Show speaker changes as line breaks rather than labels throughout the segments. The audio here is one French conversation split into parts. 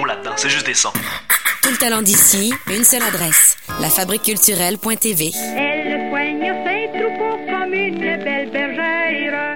là-dedans, c'est juste des sons.
Tout le talent d'ici, une seule adresse, lafabriqueculturelle.tv.
Elle soigne ses troupeaux comme une belle bergère.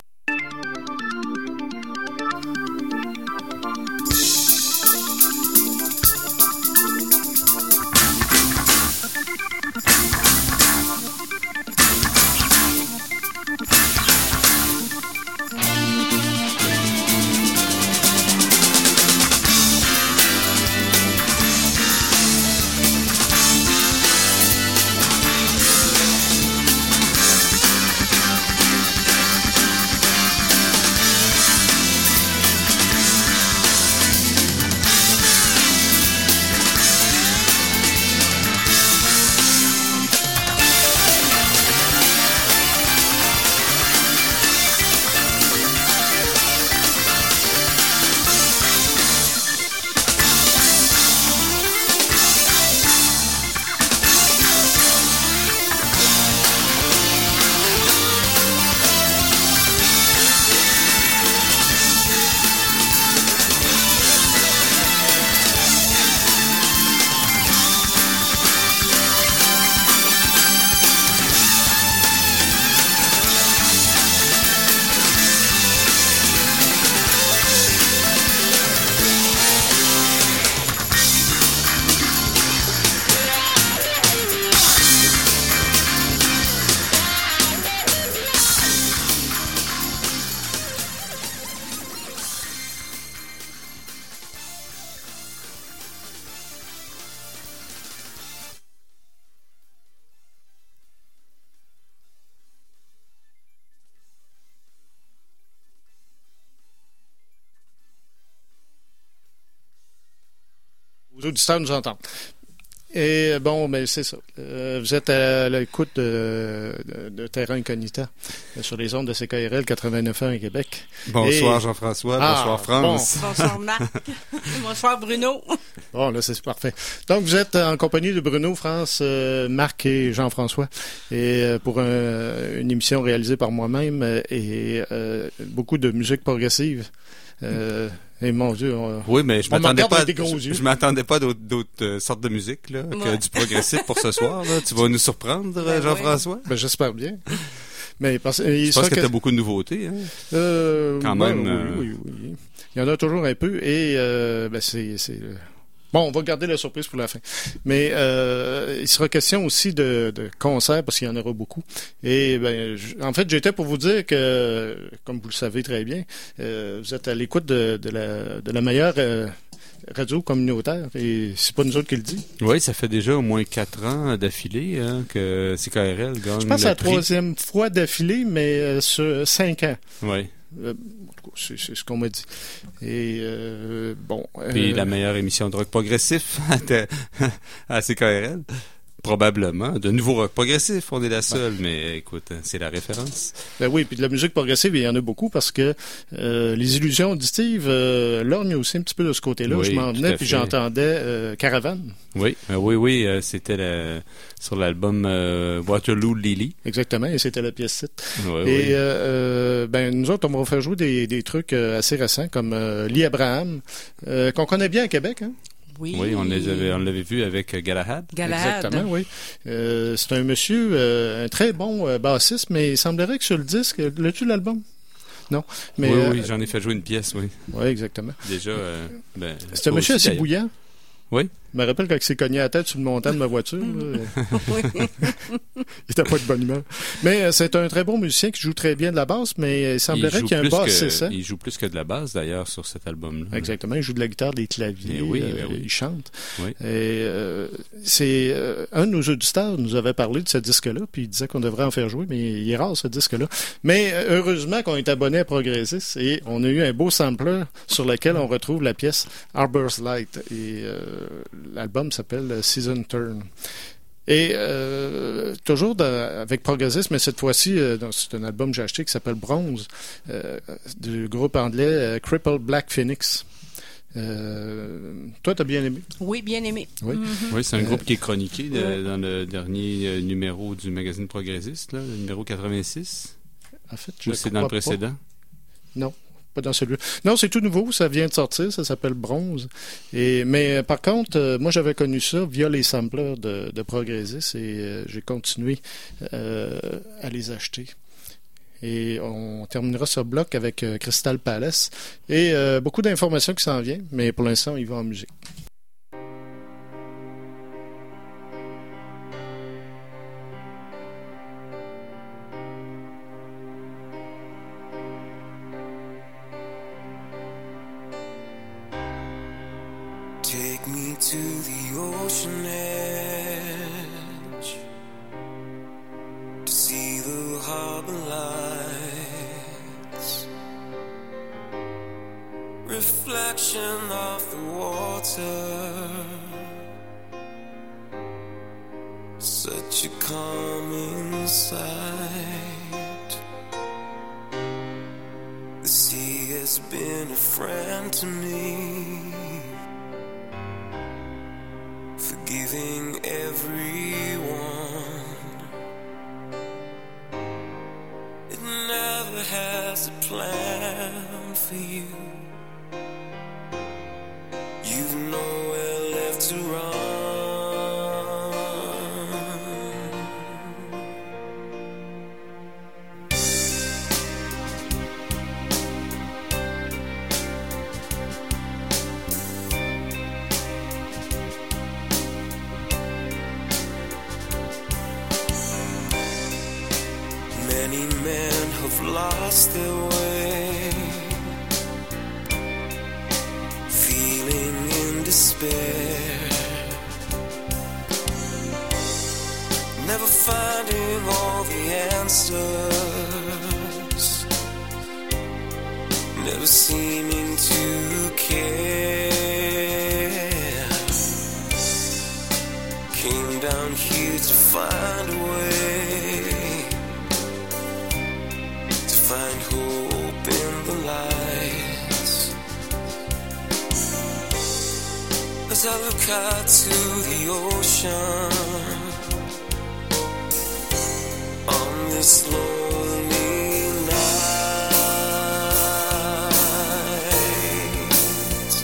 Les auditeurs nous entendent. Et bon, ben c'est ça. Vous êtes à l'écoute de Terra Incognita sur les ondes de CKRL 89.1 à Québec.
Bonsoir Jean-François, bonsoir France.
Bon. Bonsoir Marc. Bonsoir Bruno.
Bon, là, c'est parfait. Donc, vous êtes en compagnie de Bruno, France, Marc et Jean-François. Et pour une émission réalisée par moi-même et beaucoup de musique progressive. Et mon Dieu,
oui, mais je m'attendais pas d'autres sortes de musique là, que du progressif pour ce soir. Là. Tu vas nous surprendre, Jean-François?
Ben, j'espère bien. Mais
je pense que tu as beaucoup de nouveautés. Hein? Quand même.
Oui. Il y en a toujours un peu. Et c'est bon, on va garder la surprise pour la fin. Mais il sera question aussi de concerts, parce qu'il y en aura beaucoup. Et en fait, j'étais pour vous dire que, comme vous le savez très bien, vous êtes à l'écoute de la meilleure radio communautaire. Et c'est pas nous autres qui le dit.
Oui, ça fait déjà au moins 4 ans d'affilée que CKRL gagne. Je
pense que c'est la troisième fois d'affilée, mais sur 5 ans.
Oui.
C'est ce qu'on m'a dit. Et bon.
Puis la meilleure émission de rock progressif à CKRL. Probablement. De nouveau rock progressif, on est la seule, mais écoute, c'est la référence.
Ben oui, puis de la musique progressive, il y en a beaucoup parce que les illusions auditives lorgnent aussi un petit peu de ce côté-là.
Oui,
je m'en venais puis j'entendais Caravane.
Oui, c'était sur l'album Waterloo Lily.
Exactement, et c'était la pièce titre.
Oui,
et nous autres, on va faire jouer des trucs assez récents comme Lee Abraham, qu'on connaît bien à Québec, hein?
Oui,
on l'avait vu avec Galahad.
Exactement, oui. C'est un monsieur, un très bon bassiste, mais il semblerait que sur le disque, l'as-tu l'album? Non. Mais,
oui, j'en ai fait jouer une pièce, oui.
Oui, exactement.
Déjà,
c'est un monsieur assez bouillant.
Oui.
Je me rappelle quand il s'est cogné la tête sur le montant de ma voiture. Il était pas de bonne humeur. Mais c'est un très bon musicien qui joue très bien de la basse, mais il semblerait qu'il y a un bassiste.
Il joue plus que de la basse, d'ailleurs, sur cet album-là.
Exactement. Il joue de la guitare, des claviers.
Oui.
Il chante.
Oui.
Et c'est un de nos auditeurs nous avait parlé de ce disque-là, puis il disait qu'on devrait en faire jouer, mais il est rare, ce disque-là. Mais heureusement qu'on est abonné à Progressist et on a eu un beau sampler sur lequel on retrouve la pièce Harbor's Light. Et l'album s'appelle Season Turn. Et toujours avec Progressist, mais cette fois-ci, c'est un album que j'ai acheté qui s'appelle Bronze, du groupe anglais Crippled Black Phoenix. Toi, t'as bien aimé?
Oui, bien aimé.
Oui,
oui, c'est un groupe qui est chroniqué dans le dernier numéro du magazine Progressiste, là, le numéro 86.
En fait,
ou c'est dans le précédent?
Non. pas dans celui-là. Non, c'est tout nouveau, ça vient de sortir, ça s'appelle Bronze. Mais par contre, moi j'avais connu ça via les samplers de Progressis et j'ai continué à les acheter. Et on terminera ce bloc avec Crystal Palace et beaucoup d'informations qui s'en viennent, mais pour l'instant, il va en musique.
Take me to the ocean edge to see the harbor lights, reflection of the water, such a calming sight. The sea has been a friend to me, forgiving everyone. It never has a plan for you. You've nowhere left to run. Many men have lost their way, feeling in despair, never finding all the answers, never seeming to care. Came down here to find a way, find hope in the light. As I look out to the ocean on this lonely night,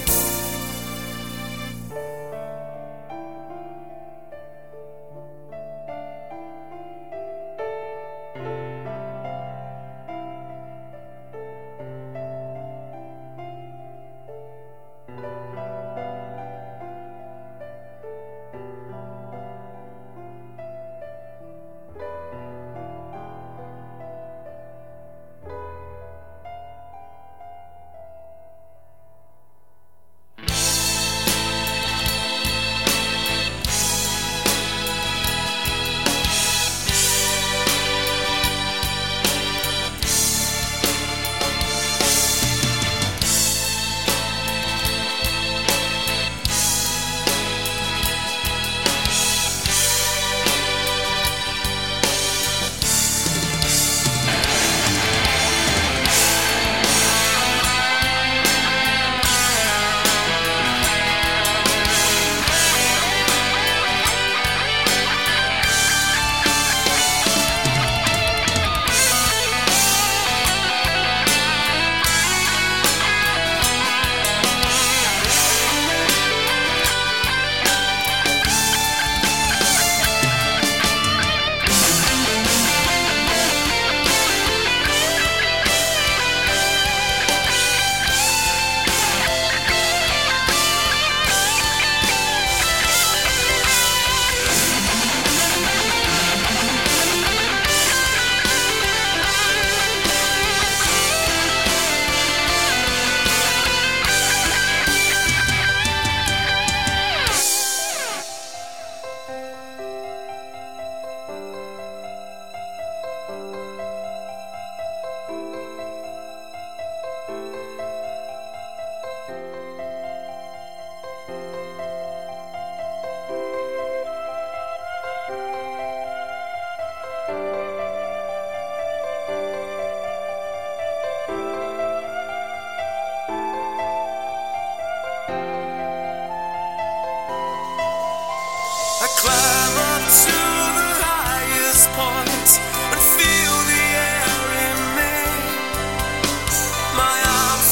point and feel the air in me. My arms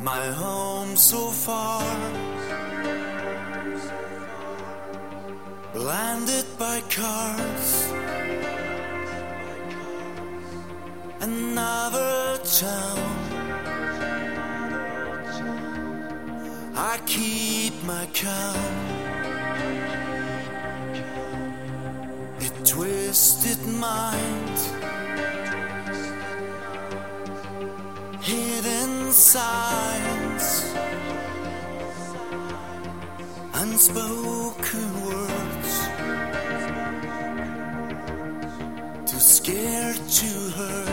my home so far, blinded by cars, another town. I keep my count. A twisted mind, hidden signs, unspoken words, too scared to hurt.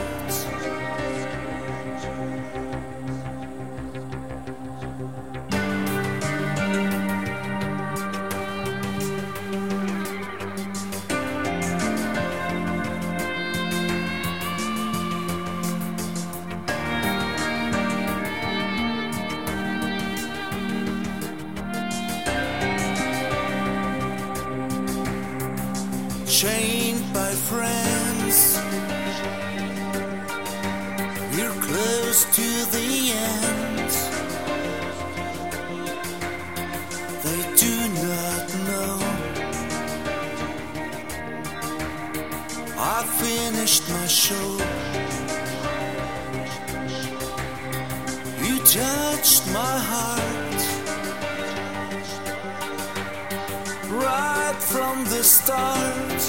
Chained by friends, we're close to the end. They do not know I finished my show. You touched my heart right from the start,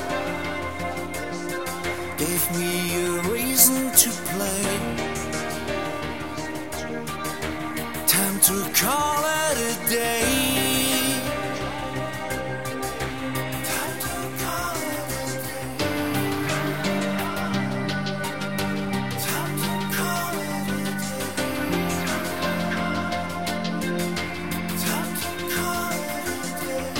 gave me a reason to play. Time to call it a day. Time to call it a day. Time to call it a day. Time to call it a day.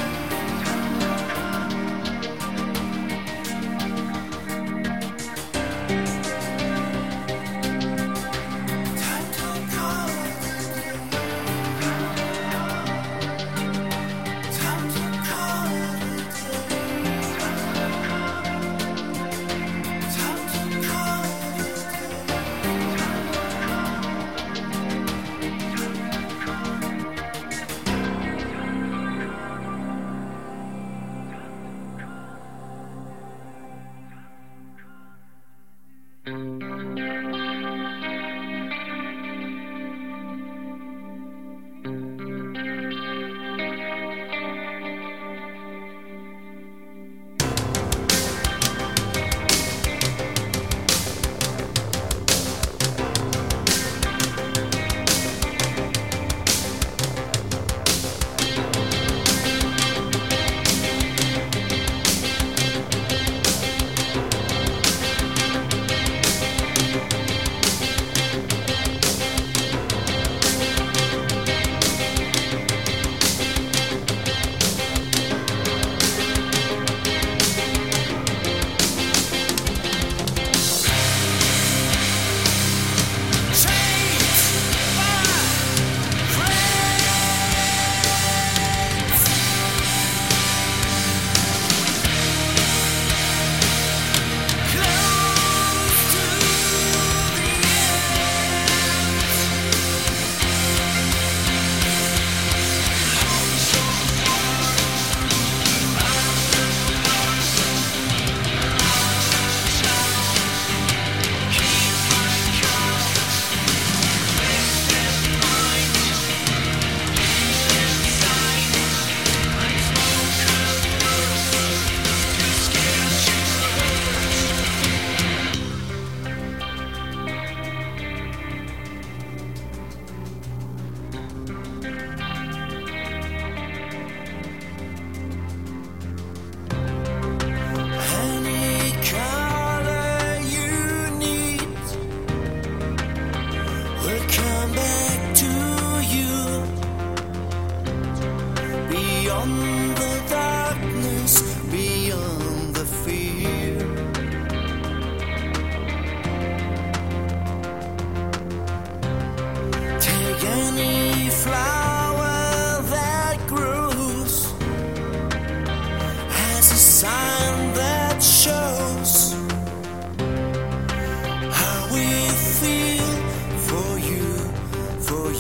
For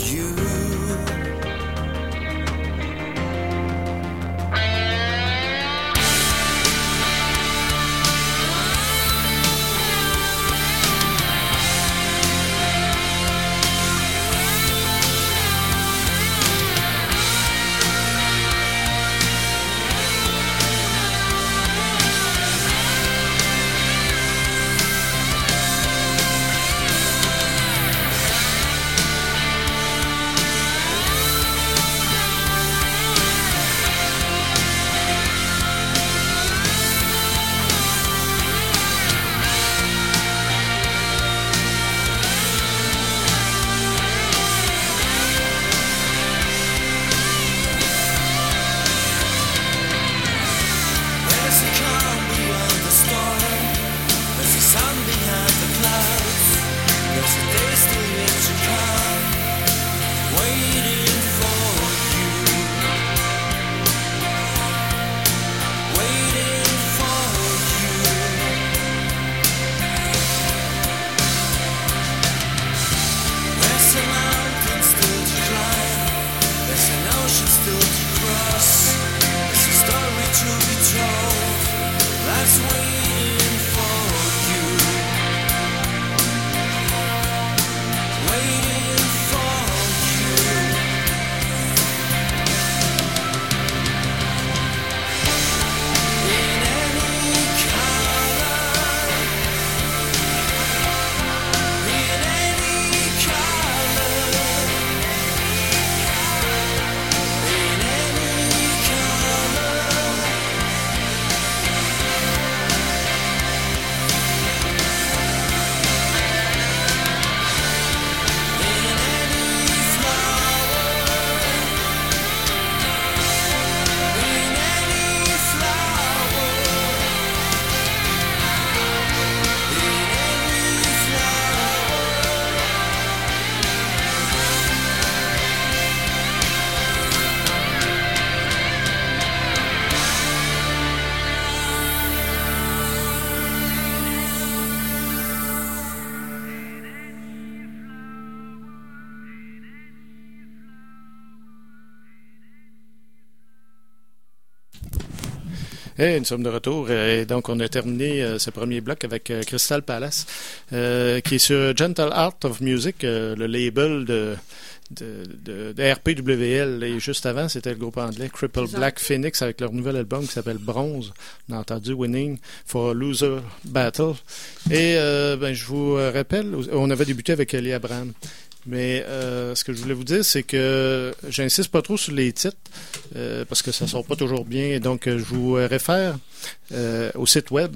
Nous sommes de retour. Et donc, on a terminé ce premier bloc avec Crystal Palace, qui est sur Gentle Art of Music, le label de RPWL. Et juste avant, c'était le groupe anglais Cripple Black Phoenix avec leur nouvel album qui s'appelle Bronze. On a entendu Winning for a Loser Battle. Et je vous rappelle, on avait débuté avec Ellie Abraham. Mais ce que je voulais vous dire, c'est que j'insiste pas trop sur les titres parce que ça sort pas toujours bien. Donc, je vous réfère au site web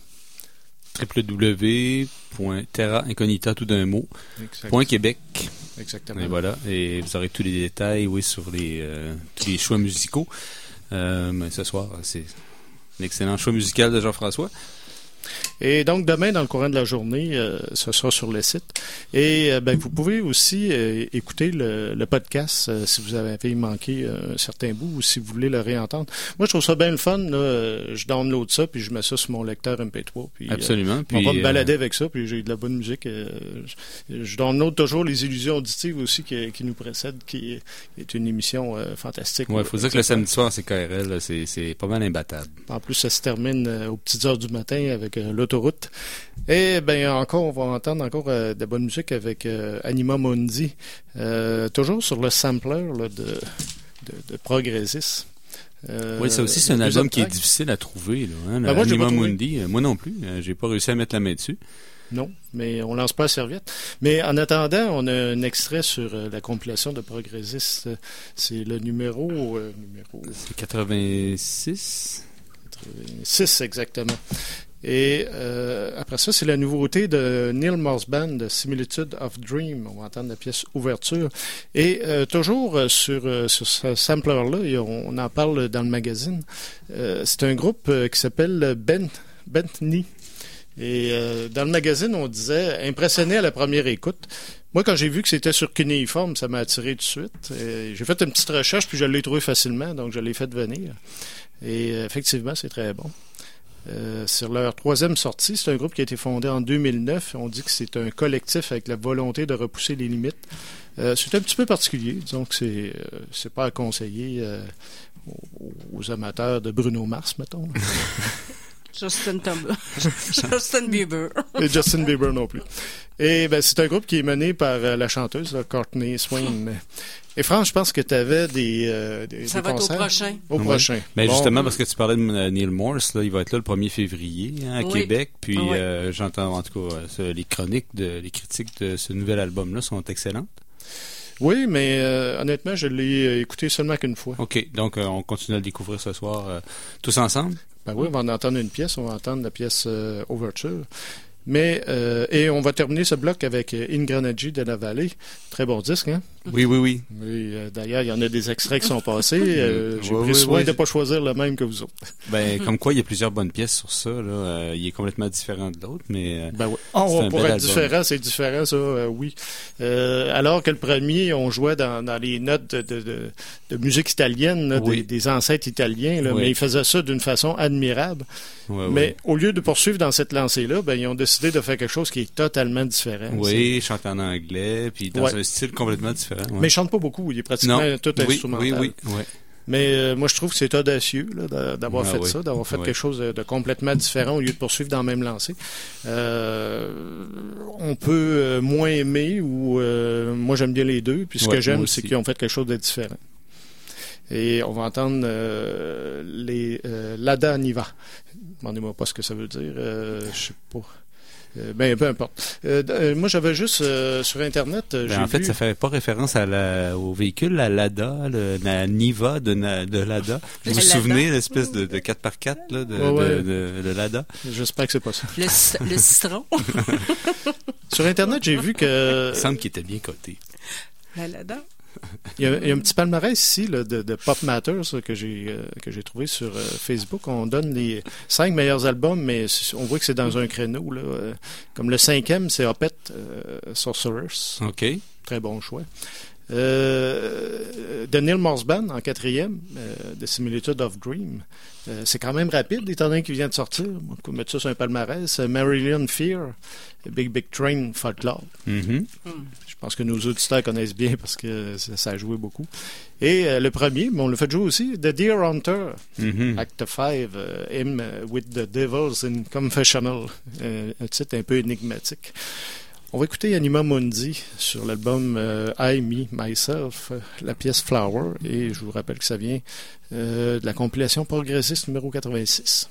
www.terraincognita tout d'un mot .québec.
Exactement.
Et voilà, et vous aurez tous les détails, sur tous les choix musicaux. Mais ce soir, c'est un excellent choix musical de Jean-François.
Et donc, demain, dans le courant de la journée, ce sera sur le site. Et vous pouvez aussi écouter le podcast si vous avez manqué un certain bout ou si vous voulez le réentendre. Moi, je trouve ça bien le fun. Là. Je download ça, puis je mets ça sur mon lecteur MP3. Puis,
absolument.
On va me balader avec ça, puis j'ai de la bonne musique. Je download toujours les illusions auditives aussi qui nous précèdent, qui est une émission fantastique.
Oui, il faut dire que le samedi soir, c'est KRL, là, c'est pas mal imbattable. En
plus, ça se termine aux petites heures du matin avec l'autoroute. Et on va entendre encore de bonne musique avec Anima Mundi, toujours sur le sampler là, de Progressis.
Oui, ça aussi, c'est un album qui est difficile à trouver. Là, hein, Anima Mundi, moi non plus. J'ai pas réussi à mettre la main dessus.
Non, mais on lance pas la serviette. Mais en attendant, on a un extrait sur la compilation de Progressis. C'est le numéro...
C'est 86?
86, exactement. Et après ça, c'est la nouveauté de Neil Morse Band, de Similitude of Dream. On va entendre la pièce Ouverture. Et toujours sur ce sampler-là, on en parle dans le magazine, c'est un groupe qui s'appelle Bentney. Et dans le magazine, on disait, impressionné à la première écoute. Moi, quand j'ai vu que c'était sur Cunéiforme, ça m'a attiré tout de suite. Et j'ai fait une petite recherche, puis je l'ai trouvé facilement, donc je l'ai fait venir. Et effectivement, c'est très bon. Sur leur troisième sortie, c'est un groupe qui a été fondé en 2009. On dit que c'est un collectif avec la volonté de repousser les limites. C'est un petit peu particulier. Disons que c'est pas à conseiller aux amateurs de Bruno Mars, mettons.
Justin Bieber.
Et Justin Bieber non plus. Et c'est un groupe qui est mené par la chanteuse Courtney Swain. Et France, je pense que tu avais des
ça va
concerts.
Être au prochain.
Au prochain.
Mais justement, parce que tu parlais de Neil Morse, là, il va être là le 1er février à Québec. Puis j'entends en tout cas les critiques de ce nouvel album-là sont excellentes.
Oui, mais honnêtement, je l'ai écouté seulement qu'une fois.
OK, donc on continue à le découvrir ce soir tous ensemble?
Oui, on va en entendre une pièce. On va entendre la pièce Overture. Mais, et on va terminer ce bloc avec Ingranaggi de la Vallée. Très bon disque, hein?
Oui.
D'ailleurs, il y en a des extraits qui sont passés. J'ai pris soin de ne pas choisir le même que vous autres.
Comme quoi, il y a plusieurs bonnes pièces sur ça. Là. Il est complètement différent de l'autre, mais
pour être différent, c'est différent, ça, oui. Alors que le premier, on jouait dans les notes de musique italienne, là, des ancêtres italiens, là, mais ils faisaient ça d'une façon admirable. Mais au lieu de poursuivre dans cette lancée-là, ils ont décidé de faire quelque chose qui est totalement différent.
Oui, chante en anglais, puis dans un style complètement différent.
Mais il chante pas beaucoup, il est pratiquement tout instrumental.
Oui.
Mais moi, je trouve que c'est audacieux là, d'avoir fait ça, d'avoir fait quelque chose de complètement différent au lieu de poursuivre dans la même lancée. On peut moins aimer ou moi, j'aime bien les deux. Puis ce que j'aime, c'est qu'ils ont fait quelque chose de différent. Et on va entendre les Lada Niva. Demandez-moi pas ce que ça veut dire. Je sais pas. Peu importe. Moi, j'avais juste sur Internet.
En fait, ça fait pas référence au véhicule, la Lada, la Niva de Lada. Vous vous souvenez, l'espèce de 4x4 là, de Lada?
J'espère que c'est pas ça.
Le citron.
Sur Internet, j'ai vu que.
Il semble qu'il était bien coté.
La Lada.
Il y a un petit palmarès ici là, de Pop Matters que j'ai trouvé sur Facebook. On donne les 5 meilleurs albums, mais on voit que c'est dans un créneau. Là, comme le 5e, c'est Opeth, Sorcerers.
OK.
Très bon choix. De Neil Morsban en 4e, The Similitude of Dream. C'est quand même rapide, étant donné qu'il vient de sortir. On peut mettre ça sur un palmarès. Marilyn Fear, Big Big Train Folklore.
Mhm.
Je pense que nos auditeurs connaissent bien parce que ça a joué beaucoup. Et le premier, mais on l'a fait jouer aussi, The Deer Hunter, Act 5, Him with the Devils in Confessional. Un titre un peu énigmatique. On va écouter Anima Mundi sur l'album I, Me, Myself, la pièce Flower, et je vous rappelle que ça vient de la compilation progressiste numéro 86.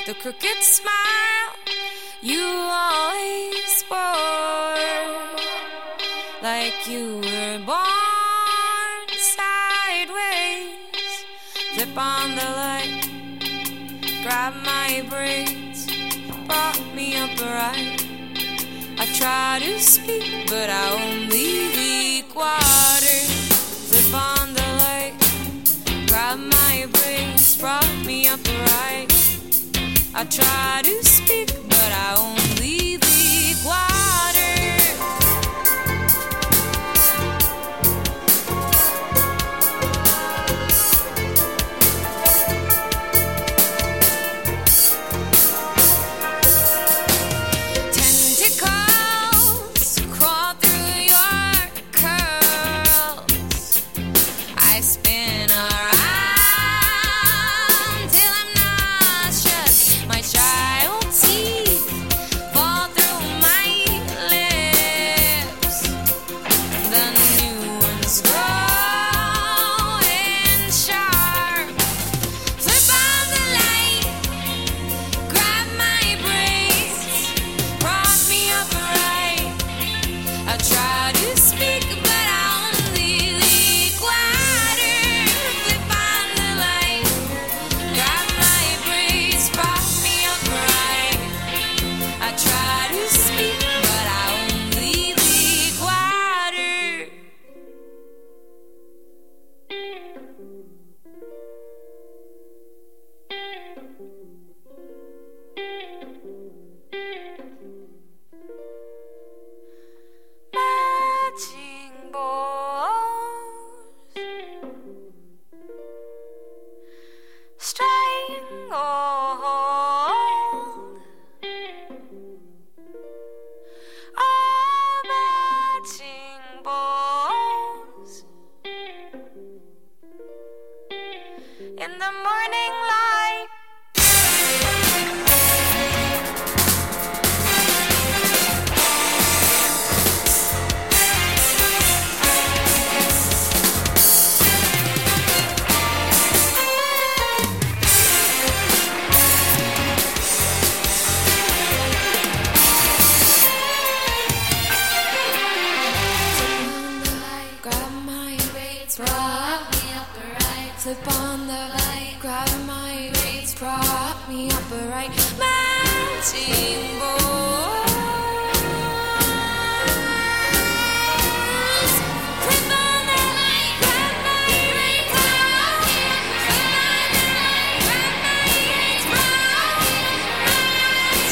the crooked smile you always wore, like you were born sideways. Flip on the light, grab my braids, brought me upright. I try to speak, but I only leak water. Flip on the light, grab my braids, brought me upright. I try to speak, but I only leak water. Tentacles crawl through your curls. I spin around till I'm nauseous. My child teeth fall through my lips. The new ones growing sharp. Flip on the light, grab my braids, brought me upright. I try to speak, but I only leak water. Flip on the light, grab my braids, brought me upright. I try to speak, but I only leak water. Matching balls, strangled, all matching balls. In the morning light, grab my braids, brought me upright. Flip on the light, grab my braids, brought me upright. Matching balls. Flip on the light, grab my braids, brought me upright. Grab my braids, brought me upright.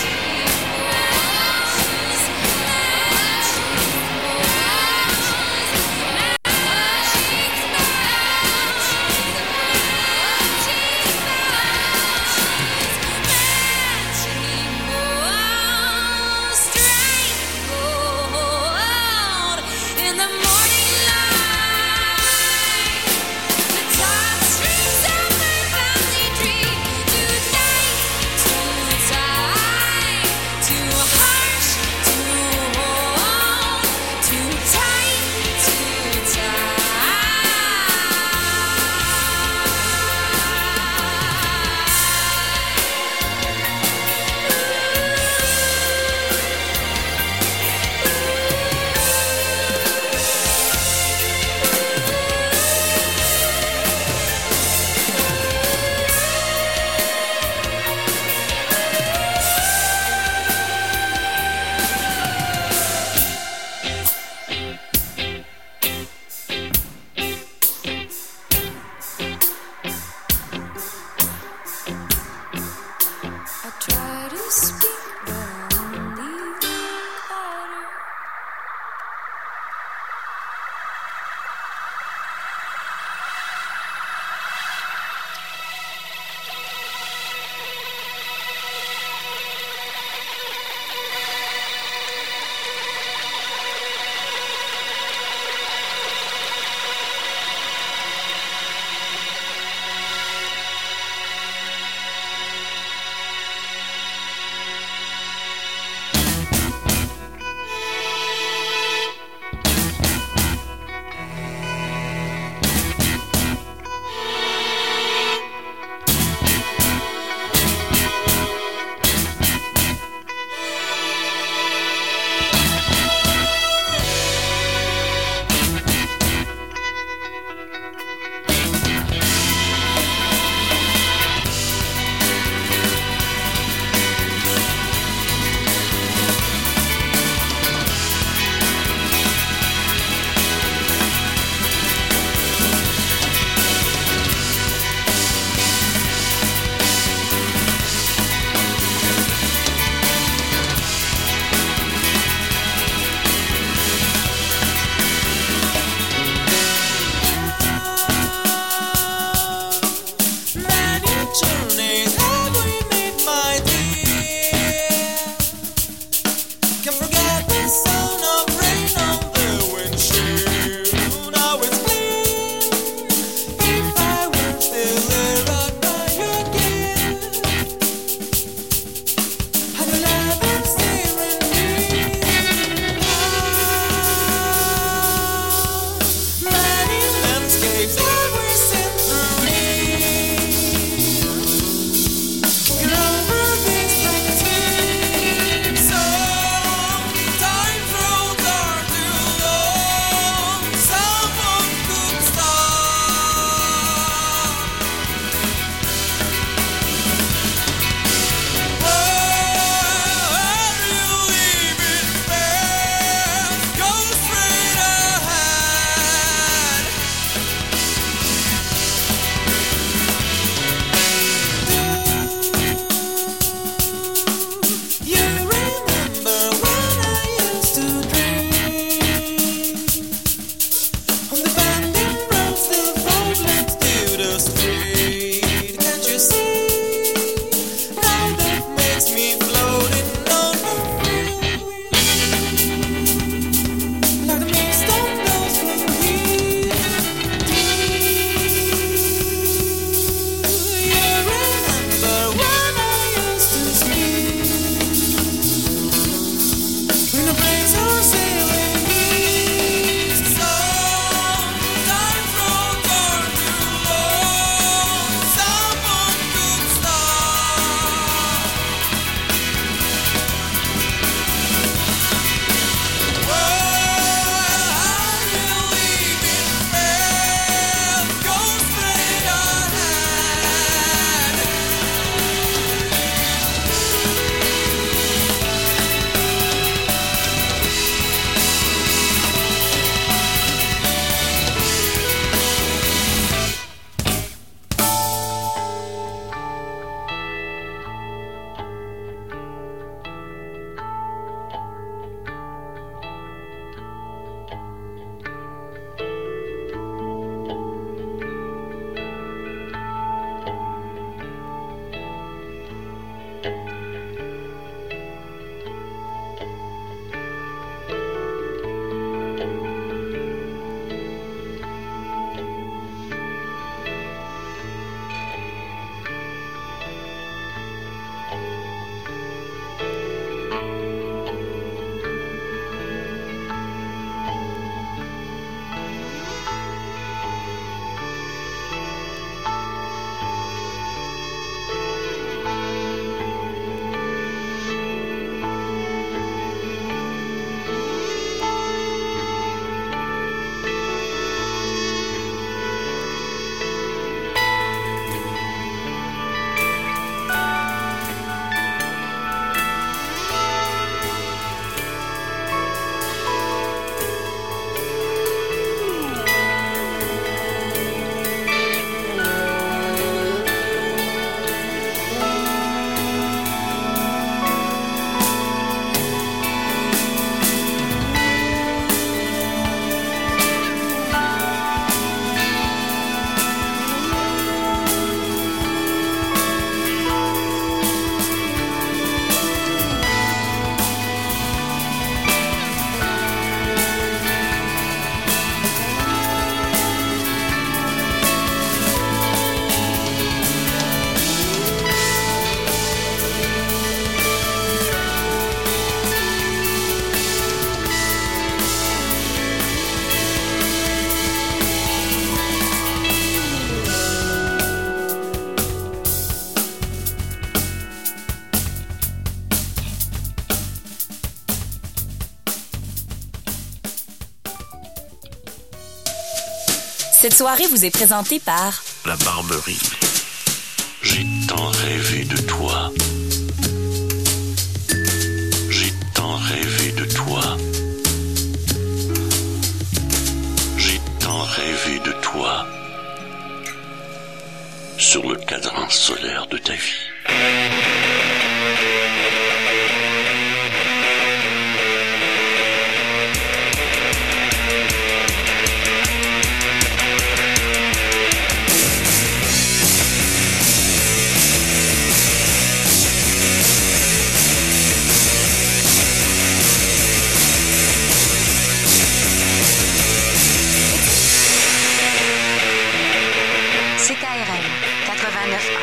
Matching balls.
Cette soirée vous est présentée par
La Barberie. J'ai tant rêvé de toi. J'ai tant rêvé de toi. J'ai tant rêvé de toi. Sur le cadran solaire de ta vie.
CKRL 89.1.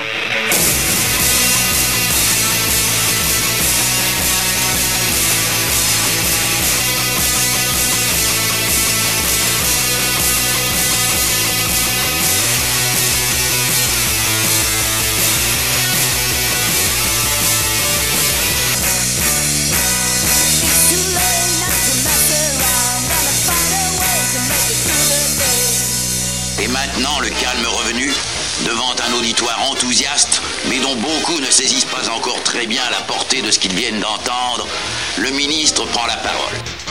Et maintenant, le calme revenu, devant un auditoire enthousiaste, mais dont beaucoup ne saisissent pas encore très bien la portée de ce qu'ils viennent d'entendre, le ministre prend la parole.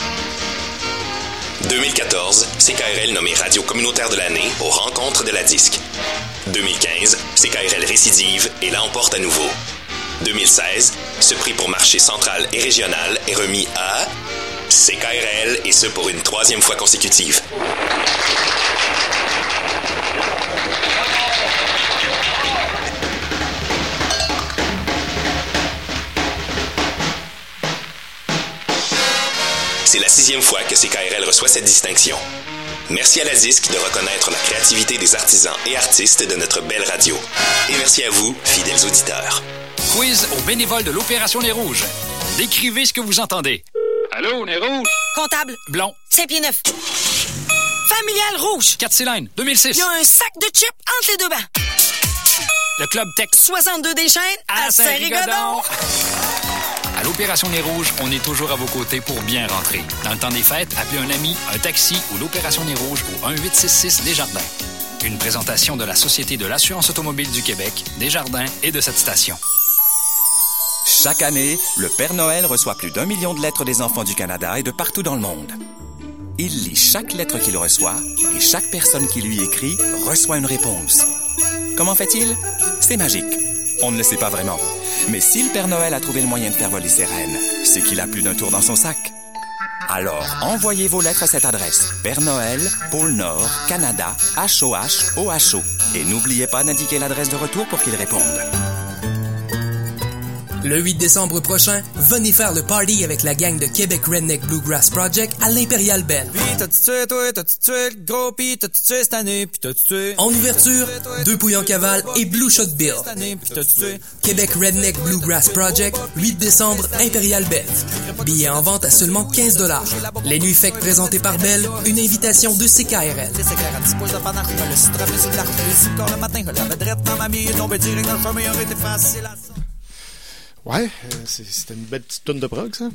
2014, CKRL nommé Radio communautaire de l'année aux rencontres de la disque. 2015, CKRL récidive et l'emporte à nouveau. 2016, ce prix pour marché central et régional est remis à CKRL, et ce pour une 3e fois consécutive. C'est la 6e fois que CKRL reçoit cette distinction. Merci à la disque de reconnaître la créativité des artisans et artistes de notre belle radio. Et merci à vous, fidèles auditeurs.
Quiz aux bénévoles de l'Opération Les Rouges. Décrivez ce que vous entendez. Allô, Les Rouges?
Comptable.
Blond.
Saint-Pied-Neuf. Familial rouge.
4 cylindres, 2006.
Il y a un sac de chips entre les deux bancs.
Le Club Tech.
62 des chaînes à Saint-Rigaudon.
À l'Opération Les Rouges, on est toujours à vos côtés pour bien rentrer. Dans le temps des fêtes, appelez un ami, un taxi ou l'Opération Les Rouges au 1-866 Desjardins. Une présentation de la Société de l'assurance automobile du Québec, Desjardins et de cette station.
Chaque année, le Père Noël reçoit plus d'1 million de lettres des enfants du Canada et de partout dans le monde. Il lit chaque lettre qu'il reçoit et chaque personne qui lui écrit reçoit une réponse. Comment fait-il? C'est magique. On ne le sait pas vraiment. Mais si le Père Noël a trouvé le moyen de faire voler ses rennes, c'est qu'il a plus d'un tour dans son sac. Alors, envoyez vos lettres à cette adresse. Père Noël, Pôle Nord, Canada, HOH, OHO. Et n'oubliez pas d'indiquer l'adresse de retour pour qu'il réponde.
Le 8 décembre prochain, venez faire le party avec la gang de Québec Redneck Bluegrass Project à l'Impérial Belle. En ouverture, 2 Pouilles en cavale et Blue Shot Bill. Québec Redneck Bluegrass Project, 8 décembre, Impérial Belle. Billets en vente à seulement 15$. Les nuits fêtes présentées par Belle, une invitation de CKRL.
Ouais, c'était une belle petite toune de prog, ça.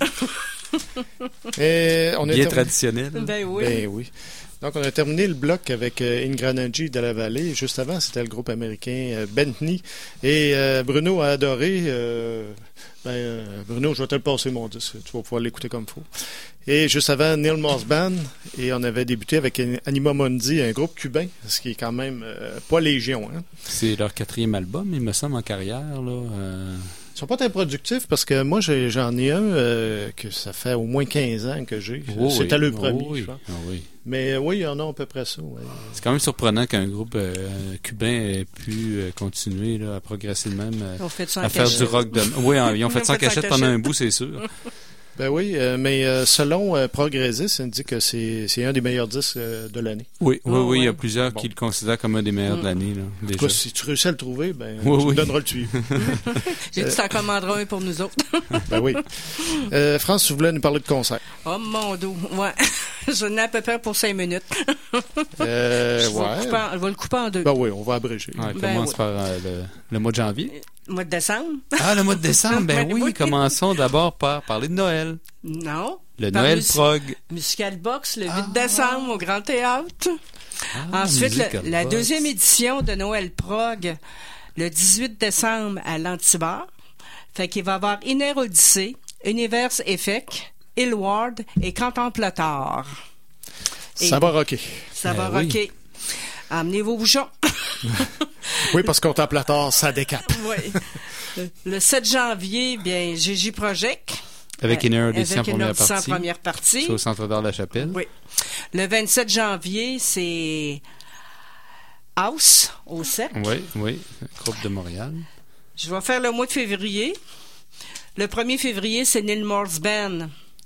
Et on
bien traditionnel.
Ben oui.
Ben oui. Donc, on a terminé le bloc avec Ingranagie de la Vallée. Juste avant, c'était le groupe américain Bentney. Et Bruno a adoré. Bruno, je vais te le passer, mon disque. Tu vas pouvoir l'écouter comme il faut. Et juste avant, Neil Morse Band. Et on avait débuté avec Anima Mundi, un groupe cubain, ce qui est quand même pas légion. Hein?
C'est leur 4e album, il me semble, en carrière. Là,
Ils sont pas très productifs parce que moi, j'en ai un que ça fait au moins 15 ans que j'ai.
Oh,
c'était
oui.
le premier,
oui.
je pense.
Oh, oui.
Mais oui, il y en a à peu près ça. Ouais.
C'est quand même surprenant qu'un groupe cubain ait pu continuer là, à progresser de même, à faire du rock de... Oui, ils ont fait ça en cachette pendant un bout, c'est sûr.
Ben oui, mais selon Progressiste, ça dit que c'est un des meilleurs disques de l'année.
Oui, il y a plusieurs qui le considèrent comme un des meilleurs de l'année. Là, déjà.
En tout cas, si tu réussis à le trouver, tu me donneras le suivre.
J'ai dit que tu en commanderas un pour nous autres.
Ben oui. France, tu voulais nous parler de concert.
Oh mon dos, ouais. J'en ai à peu près pour 5 minutes.
Ouais.
Je vais le couper en deux.
Ben oui, on va abréger.
Ouais, commence par le mois de janvier.
Le mois de décembre.
Ah, le mois de décembre, ben oui. Commençons d'abord par parler de Noël.
Non.
Le Noël Prog.
Musical Box, le 8 décembre, au Grand Théâtre. Ensuite, la deuxième édition de Noël Prog, le 18 décembre à l'Antibar. Fait qu'il va y avoir Inner Odyssey, Universe Effect, Illward et Contemplator.
Ça va rocker.
Ça va rocker. Amenez vos bouchons.
Oui, parce que Contemplator, ça décape.
Oui. Le 7 janvier, bien, GJ Project.
Avec Inner Odyssey en
première partie.
C'est au Centre d'art de la Chapelle.
Oui. Le 27 janvier, c'est House, au 7.
Oui. Groupe de Montréal.
Je vais faire le mois de février. Le 1er février, c'est Neil Morse Band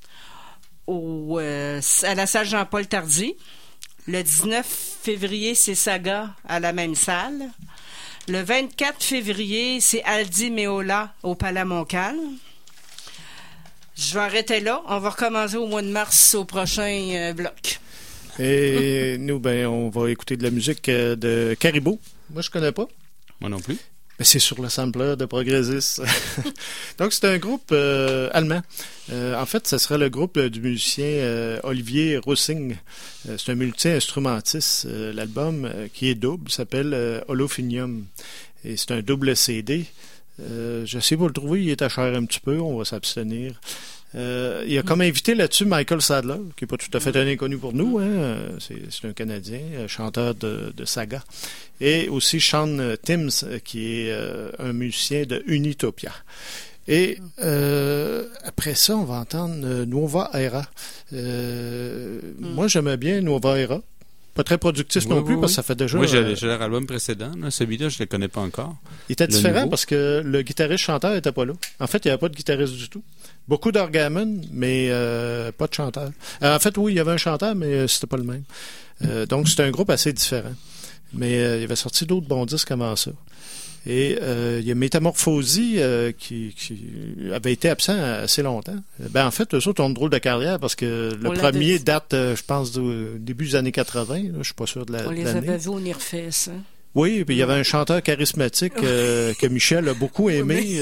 à la salle Jean-Paul Tardy. Le 19 février, c'est Saga à la même salle. Le 24 février, c'est Aldi Meola au Palais Montcalm. Je vais arrêter là. On va recommencer au mois de mars au prochain bloc.
Et nous, on va écouter de la musique de Caribou. Moi, je connais pas.
Moi non plus.
Mais c'est sur le sampler de Progressis. Donc, c'est un groupe allemand. En fait, ce serait le groupe du musicien Olivier Russing. C'est un multi-instrumentiste. L'album, qui est double, s'appelle Holophonium. Et c'est un double CD. J'essaie de le trouver, il est à cher un petit peu, on va s'abstenir. Il a comme invité là-dessus Michael Sadler, qui n'est pas tout à fait un inconnu pour nous, hein. C'est un Canadien, chanteur de saga. Et aussi Sean Timms, qui est un musicien de Unitopia. Et après ça, on va entendre Nuova Era. Moi, j'aimais bien Nuova Era. Pas très productif non plus, parce que ça fait déjà...
Moi, j'ai leur album précédent. Là. Celui-là, je ne le connais pas encore.
Il était différent parce que le guitariste-chanteur n'était pas là. En fait, il n'y avait pas de guitariste du tout. Beaucoup d'orgamen, mais pas de chanteur. En fait, oui, il y avait un chanteur, mais c'était pas le même. Donc, c'était un groupe assez différent. Mais il avait sorti d'autres bons disques avant ça. Et il y a Métamorphosie qui avait été absent assez longtemps. En fait, eux autres ont une drôle de carrière parce que le premier date, je pense, du début des années 80. Là, je suis pas sûr de l'année.
On les avait vus au Nirfest. Hein?
Oui, puis il y avait un chanteur charismatique que Michel a beaucoup aimé.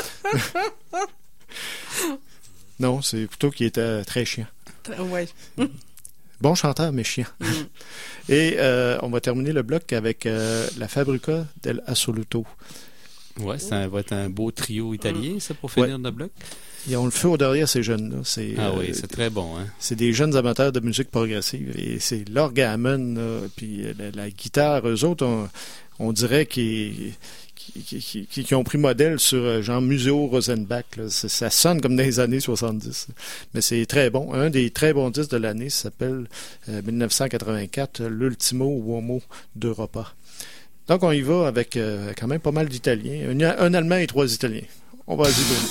Non, c'est plutôt qu'il était très chiant.
Oui.
Bon chanteur, mais chiant. Et on va terminer le bloc avec la Fabbrica del Assoluto.
Oui, ça va être un beau trio italien, ça, pour finir le bloc.
Ils ont le feu au derrière, ces jeunes-là.
Oui, c'est très bon. Hein?
C'est des jeunes amateurs de musique progressive. Et c'est l'orgamen, puis la guitare, eux autres, on dirait qu'ils ont pris modèle sur Jean Museo Rosenbach. Là. Ça sonne comme dans les années 70. Mais c'est très bon. Un des très bons disques de l'année s'appelle 1984, l'Ultimo Uomo d'Europa. Donc on y va avec quand même pas mal d'Italiens. Un Allemand et 3 Italiens. On va y aller.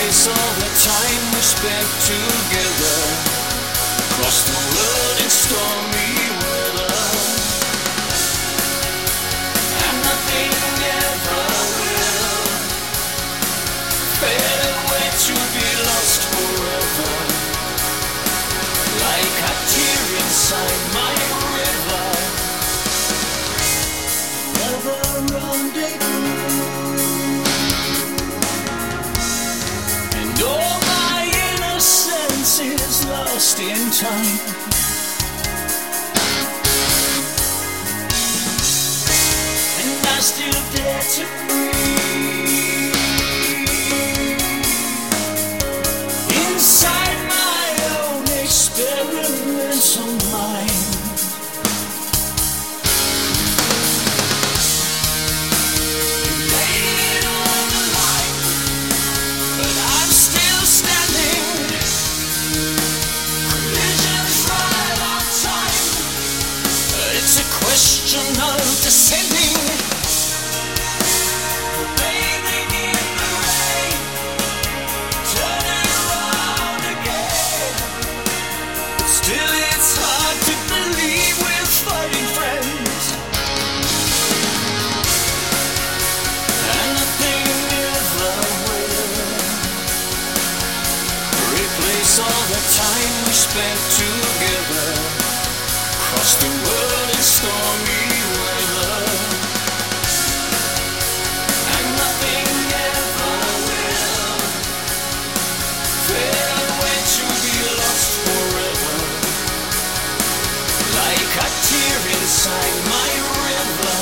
replace all the time we spent together across the world in stormy weather. And nothing ever will fade away to be lost forever, like a tear inside my river. Never rendezvous, and all my innocence is lost in time. And I still dare to breathe inside my own experimental mind. Laid on the line, but I'm still standing. Collisions right on time. It's a question of descending. Bathing in the rain, turning around again. But still it's hard to believe we're fighting friends. And nothing ever will replace all the time we spent together across the world in stormy weather. And nothing ever will fade away to be lost forever, like a tear inside my river.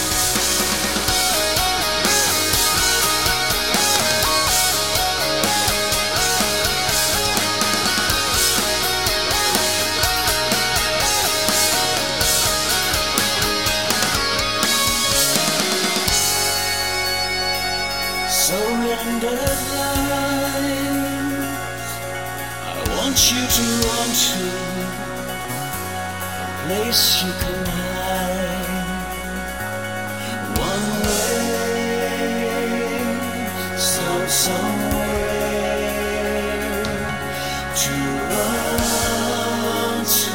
Surrendered life, I want you to run to a place you can hide. One way, somewhere to run to.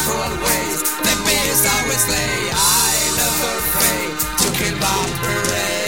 cruel ways. The beast I will slay, I never pray to kill my prey.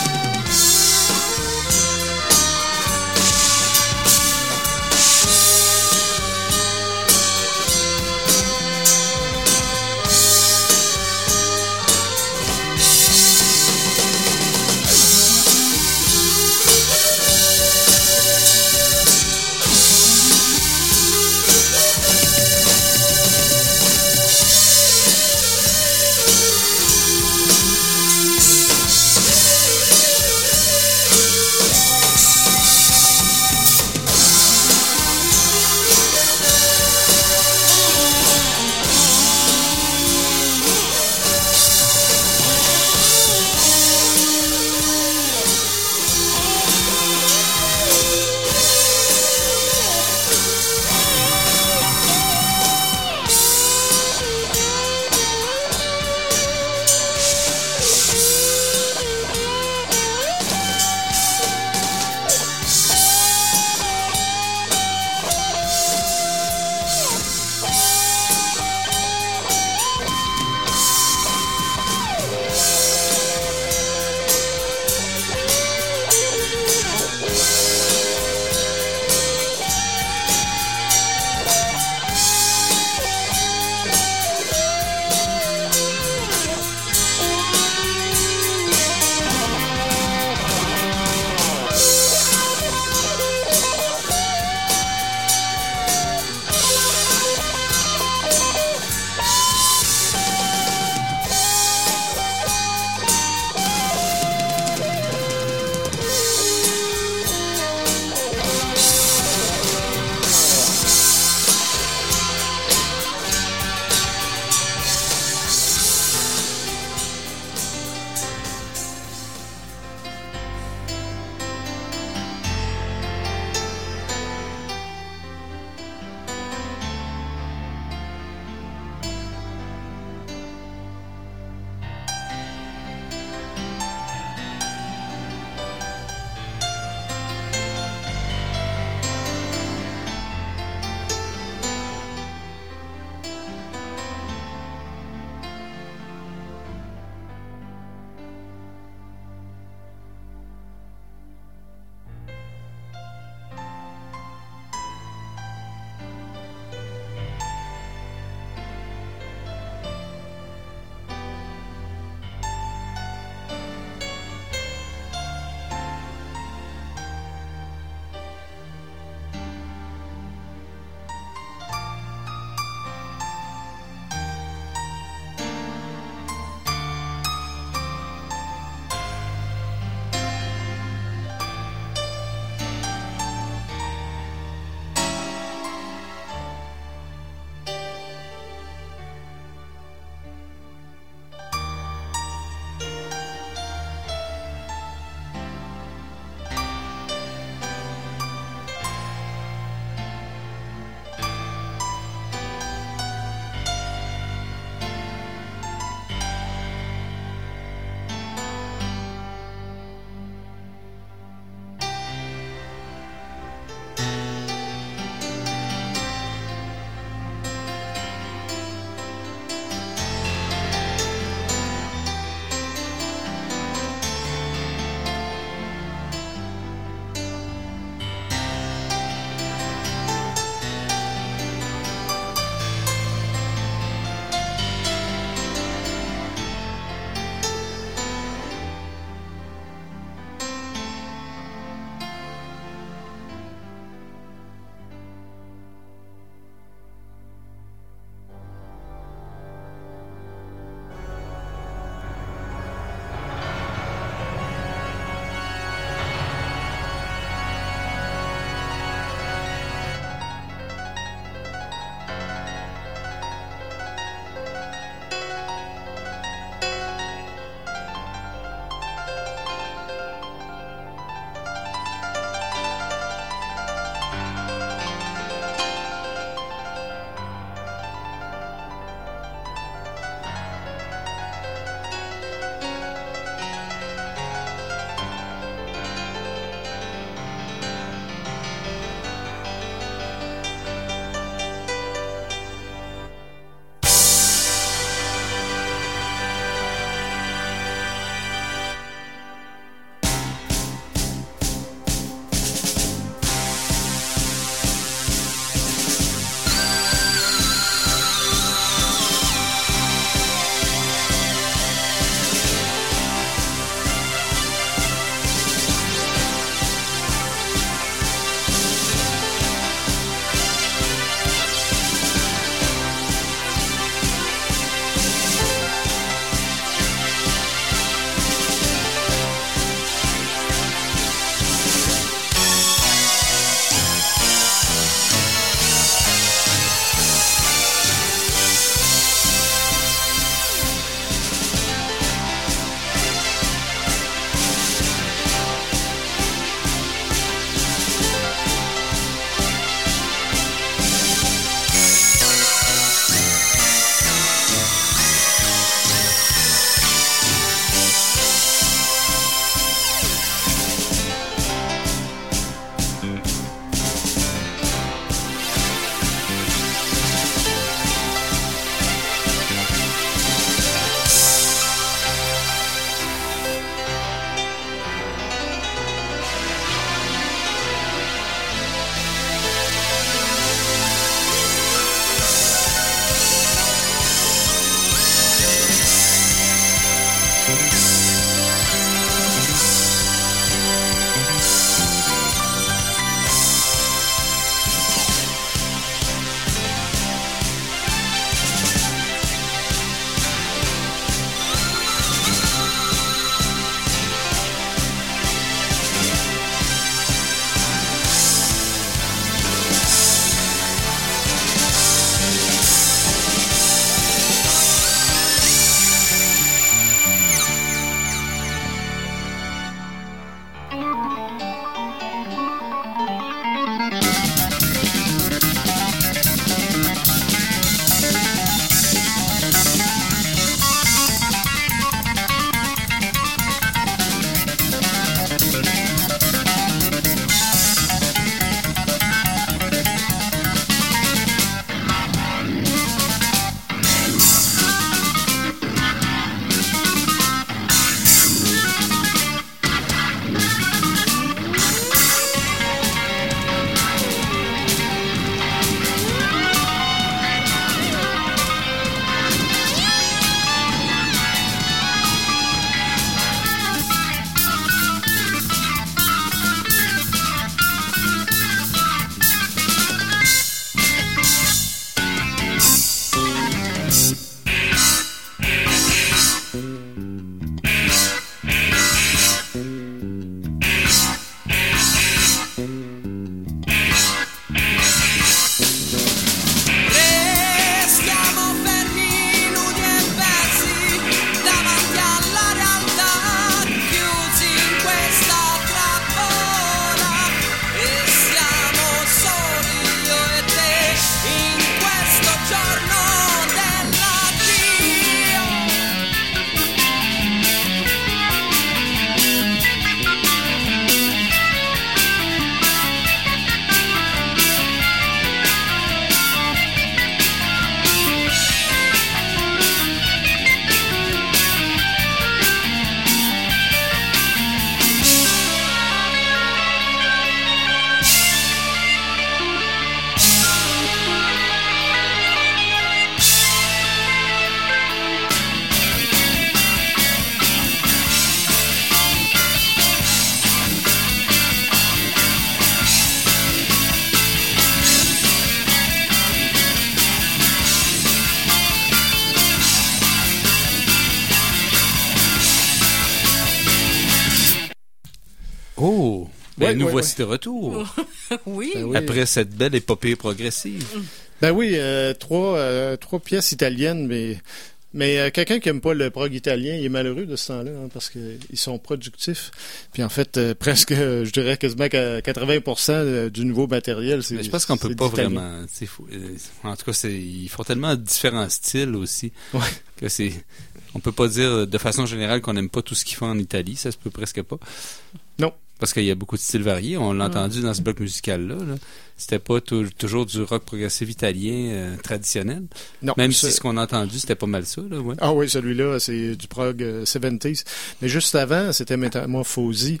Ben, nous voici de retour.
Oui.
Ben oui.
Après cette belle épopée progressive.
Ben oui, trois pièces italiennes, mais quelqu'un qui aime pas le prog italien, il est malheureux de ce temps-là, hein, parce qu'ils sont productifs. Puis en fait, presque, je dirais quasiment qu'à 80% du nouveau matériel, c'est.
Mais je pense qu'on peut pas
d'italien.
vraiment. En tout cas, ils font tellement différents styles aussi que c'est. On peut pas dire de façon générale qu'on n'aime pas tout ce qu'ils font en Italie, ça se peut presque pas.
Non.
Parce qu'il y a beaucoup de styles variés. On l'a entendu dans ce bloc musical-là. Là. C'était pas toujours du rock progressif italien traditionnel. Non. Même si ce qu'on a entendu, c'était pas mal ça. Là, ouais.
Ah oui, celui-là, c'est du prog 70s. Mais juste avant, c'était Metamorphosi,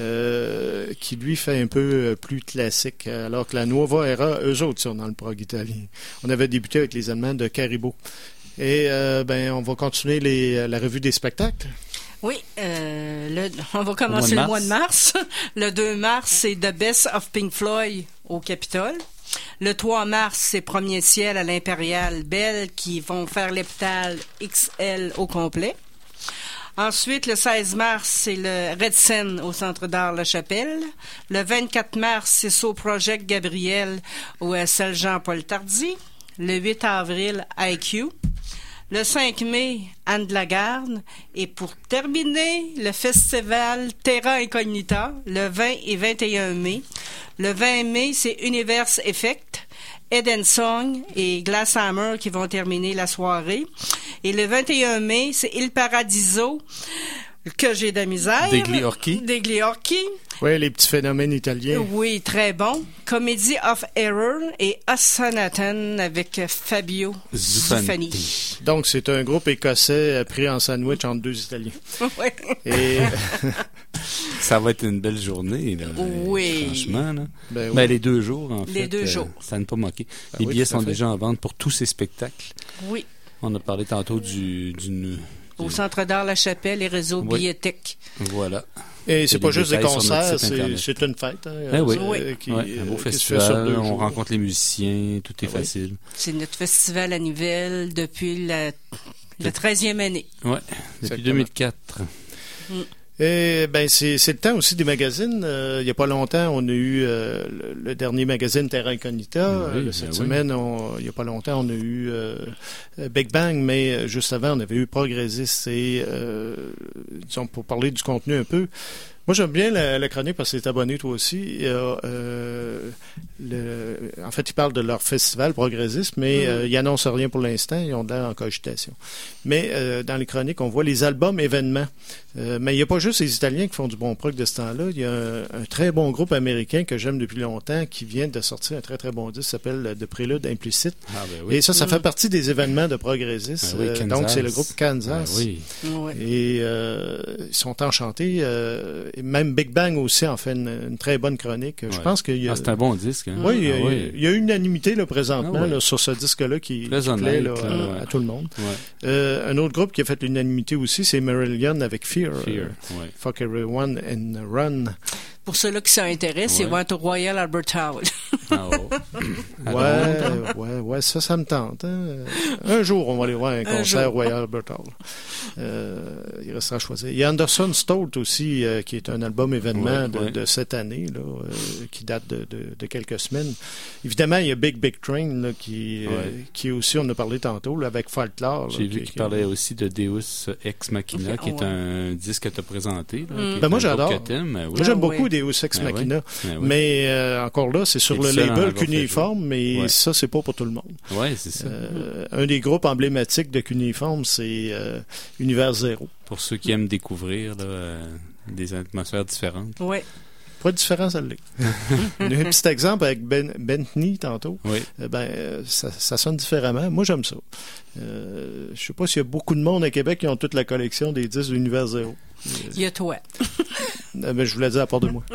qui lui fait un peu plus classique. Alors que la Nuova Era, eux autres sont dans le prog italien. On avait débuté avec les Allemands de Caribou. Et on va continuer la revue des spectacles.
Oui, on va commencer le mois de mars. Le 2 mars, c'est The Best of Pink Floyd au Capitole. Le 3 mars, c'est Premier Ciel à l'Impérial Belle qui vont faire l'hôpital XL au complet. Ensuite, le 16 mars, c'est le Red Sen au Centre d'art La Chapelle. Le 24 mars, c'est So Project Gabriel au SL Jean-Paul Tardy. Le 8 avril, IQ. Le 5 mai, Anne de la Garde. Et pour terminer, le festival Terra Incognita, le 20 et 21 mai. Le 20 mai, c'est Universe Effect, Eden Song et Glasshammer qui vont terminer la soirée. Et le 21 mai, c'est Il Paradiso, que j'ai de la misère.
Degli Orchi.
Oui, les petits phénomènes italiens.
Oui, très bon. Comedy of Error et Ossanathan avec Fabio Zufani.
Donc, c'est un groupe écossais pris en sandwich entre deux Italiens.
Oui.
Et...
ça va être une belle journée, là.
Oui.
Franchement, là.
Ben,
les 2 jours, en fait.
Les 2 jours.
Ça ne pas manquer. Les billets sont déjà en vente pour tous ces spectacles.
Oui.
On a parlé tantôt
au Centre d'art La Chapelle et réseau Billetech.
Voilà.
Et c'est pas juste des concerts, c'est une fête.
Un beau festival, on rencontre les musiciens, tout est facile.
C'est notre festival annuel depuis la 13e année.
Oui, depuis 2004.
Et c'est le temps aussi des magazines. Il y a pas longtemps, on a eu le dernier magazine Terra Incognita. Cette semaine, il y a pas longtemps, on a eu Big Bang, mais juste avant, on avait eu Progressiste. Et disons, pour parler du contenu un peu, moi, j'aime bien la chronique parce que c'est abonné toi aussi. En fait, ils parlent de leur festival progressiste, mais ils n'annoncent rien pour l'instant. Ils ont de l'air en cogitation. Mais dans les chroniques, on voit les albums événements. Mais il n'y a pas juste les Italiens qui font du bon prog de ce temps-là. Il y a un très bon groupe américain que j'aime depuis longtemps qui vient de sortir un très très bon disque qui s'appelle The Prélude Implicite. Et ça fait partie des événements de progressistes. Donc, c'est le groupe Kansas. Et ils sont enchantés. Et même Big Bang aussi en fait une très bonne chronique. Je pense qu'il y a...
c'est un bon disque. Hein?
Oui, il y a unanimité là, présentement là, sur ce disque-là qui plaît là, à tout le monde. Un autre groupe qui a fait l'unanimité aussi, c'est Marillion avec Fear. Fuck Everyone and Run.
Pour ceux-là qui s'intéressent, c'est Went au Royal Albert Hall.
Ça me tente. Hein? Un jour, on va aller voir un concert Royal Albert Hall. Il restera à choisir. Il y a Anderson Stout aussi, qui est un album événement de cette année, là, qui date de quelques semaines. Évidemment, il y a Big Big Train, là, qui aussi, on en a parlé tantôt, là, avec Folklore.
J'ai vu qu'il parlait aussi de Deus Ex Machina, qui est un disque que tu as présenté. Là,
moi, j'adore. Moi, j'aime beaucoup Deus Ex Machina. Mais encore là, c'est sur le label Cuneiform, mais ça, c'est pas pour tout le monde.
Oui, c'est ça.
Un des groupes emblématiques de Cuneiform, c'est Univers Zéro.
Pour ceux qui aiment découvrir là, des atmosphères différentes.
Oui.
Pas de différence à l'être. Un petit exemple avec Bentley tantôt. Ça sonne différemment. Moi, j'aime ça. Je sais pas s'il y a beaucoup de monde à Québec qui ont toute la collection des disques d'Univers Zéro.
Il y a toi.
Je vous l'ai dit à part de moi.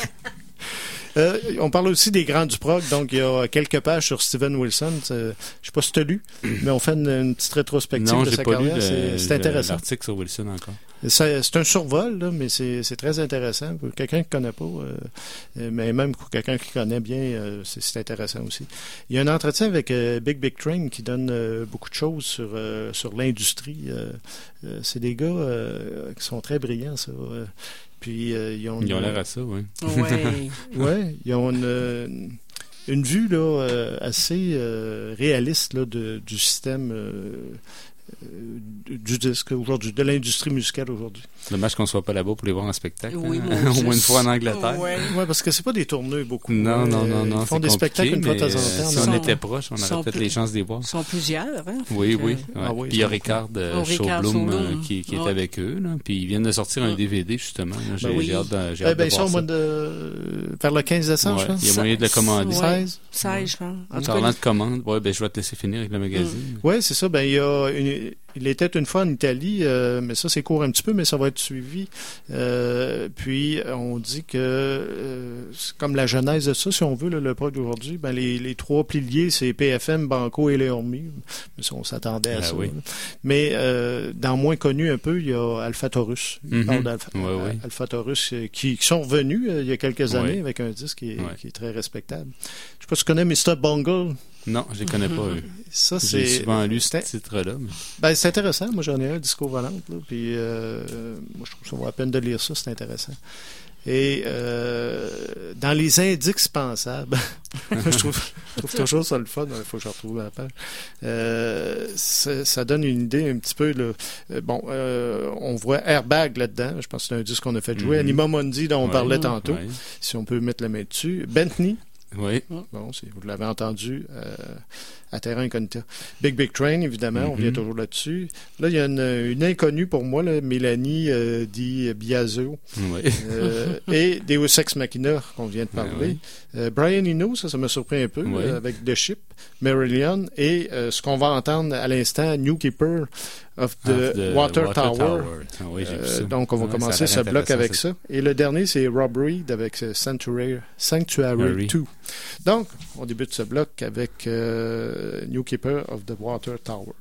On parle aussi des grands du prog, donc il y a quelques pages sur Steven Wilson. Je ne sais pas si tu as lu, mais on fait une petite rétrospective de sa carrière. C'est intéressant.
L'article sur Wilson encore.
C'est un survol, là, mais c'est très intéressant. Pour quelqu'un qui ne connaît pas, mais même pour quelqu'un qui connaît bien, c'est intéressant aussi. Il y a un entretien avec Big Big Train qui donne beaucoup de choses sur l'industrie. C'est des gars qui sont très brillants, ça. Puis ils ont
l'air à ça, oui.
Oui.
Ouais, ils ont une vue là, assez réaliste là, du système du disque aujourd'hui, de l'industrie musicale aujourd'hui.
Dommage qu'on ne soit pas là-bas pour les voir en spectacle.
Oui,
Au moins une fois en Angleterre.
Ouais, parce que c'est pas des tournées beaucoup.
Non.
Ils font des spectacles une fois de temps en temps.
Si on était proche, on aurait peut-être les chances de les voir.
Ils sont plusieurs. Hein?
Oui.
oui,
puis il y a Ricard Schaubloom qui est avec eux. Là. Puis ils viennent de sortir un DVD, justement. Là. J'ai hâte de voir
ça. Au mois vers le 15 décembre, je pense.
Il y a moyen de le commander.
16, je pense.
En parlant de commande, je vais te laisser finir avec le magazine.
Oui, c'est ça. Il était une fois en Italie, mais ça, c'est court un petit peu, mais ça va être suivi. Puis, on dit que c'est comme la genèse de ça, si on veut, le prog d'aujourd'hui, les trois piliers, c'est PFM, Banco et Léormi. Mais ça, on s'attendait à ça. Oui. Mais dans moins connu un peu, il y a Alpha Taurus. Il parle d'Alpha Taurus qui sont revenus il y a quelques années avec un disque qui est très respectable. Je ne sais pas si tu connais Mr. Bungle.
Non, je les connais pas.
Ça,
j'ai souvent lu ce titre-là. Mais...
c'est intéressant. Moi, j'en ai un, Disco Volante. Là, puis, moi, je trouve ça vaut la peine de lire ça. C'est intéressant. Et dans les indispensables, je trouve toujours ça le fun. Il faut que je retrouve la page. Ça donne une idée un petit peu. Là. On voit Airbag là-dedans. Je pense que c'est un disque qu'on a fait jouer. Anima Mundi, dont on parlait tantôt. Si on peut mettre la main dessus. Bentley.
Oui.
Bon, vous l'avez entendu à Terra Incognita. Big Train, évidemment, on vient toujours là-dessus. Là, il y a une inconnue pour moi, là, Mélanie Di Biasio.
Oui.
Et Deus Ex Machina, qu'on vient de parler. Brian Eno, ça m'a surpris un peu, avec The Ship, Marillion, et ce qu'on va entendre à l'instant, New Keeper of the Water Tower.
Oui, j'ai vu ça.
Donc, on va commencer ce bloc avec ça. Et le dernier, c'est Rob Reed avec Sanctuary 2. Donc, on débute ce bloc avec New Keeper of the Water Tower.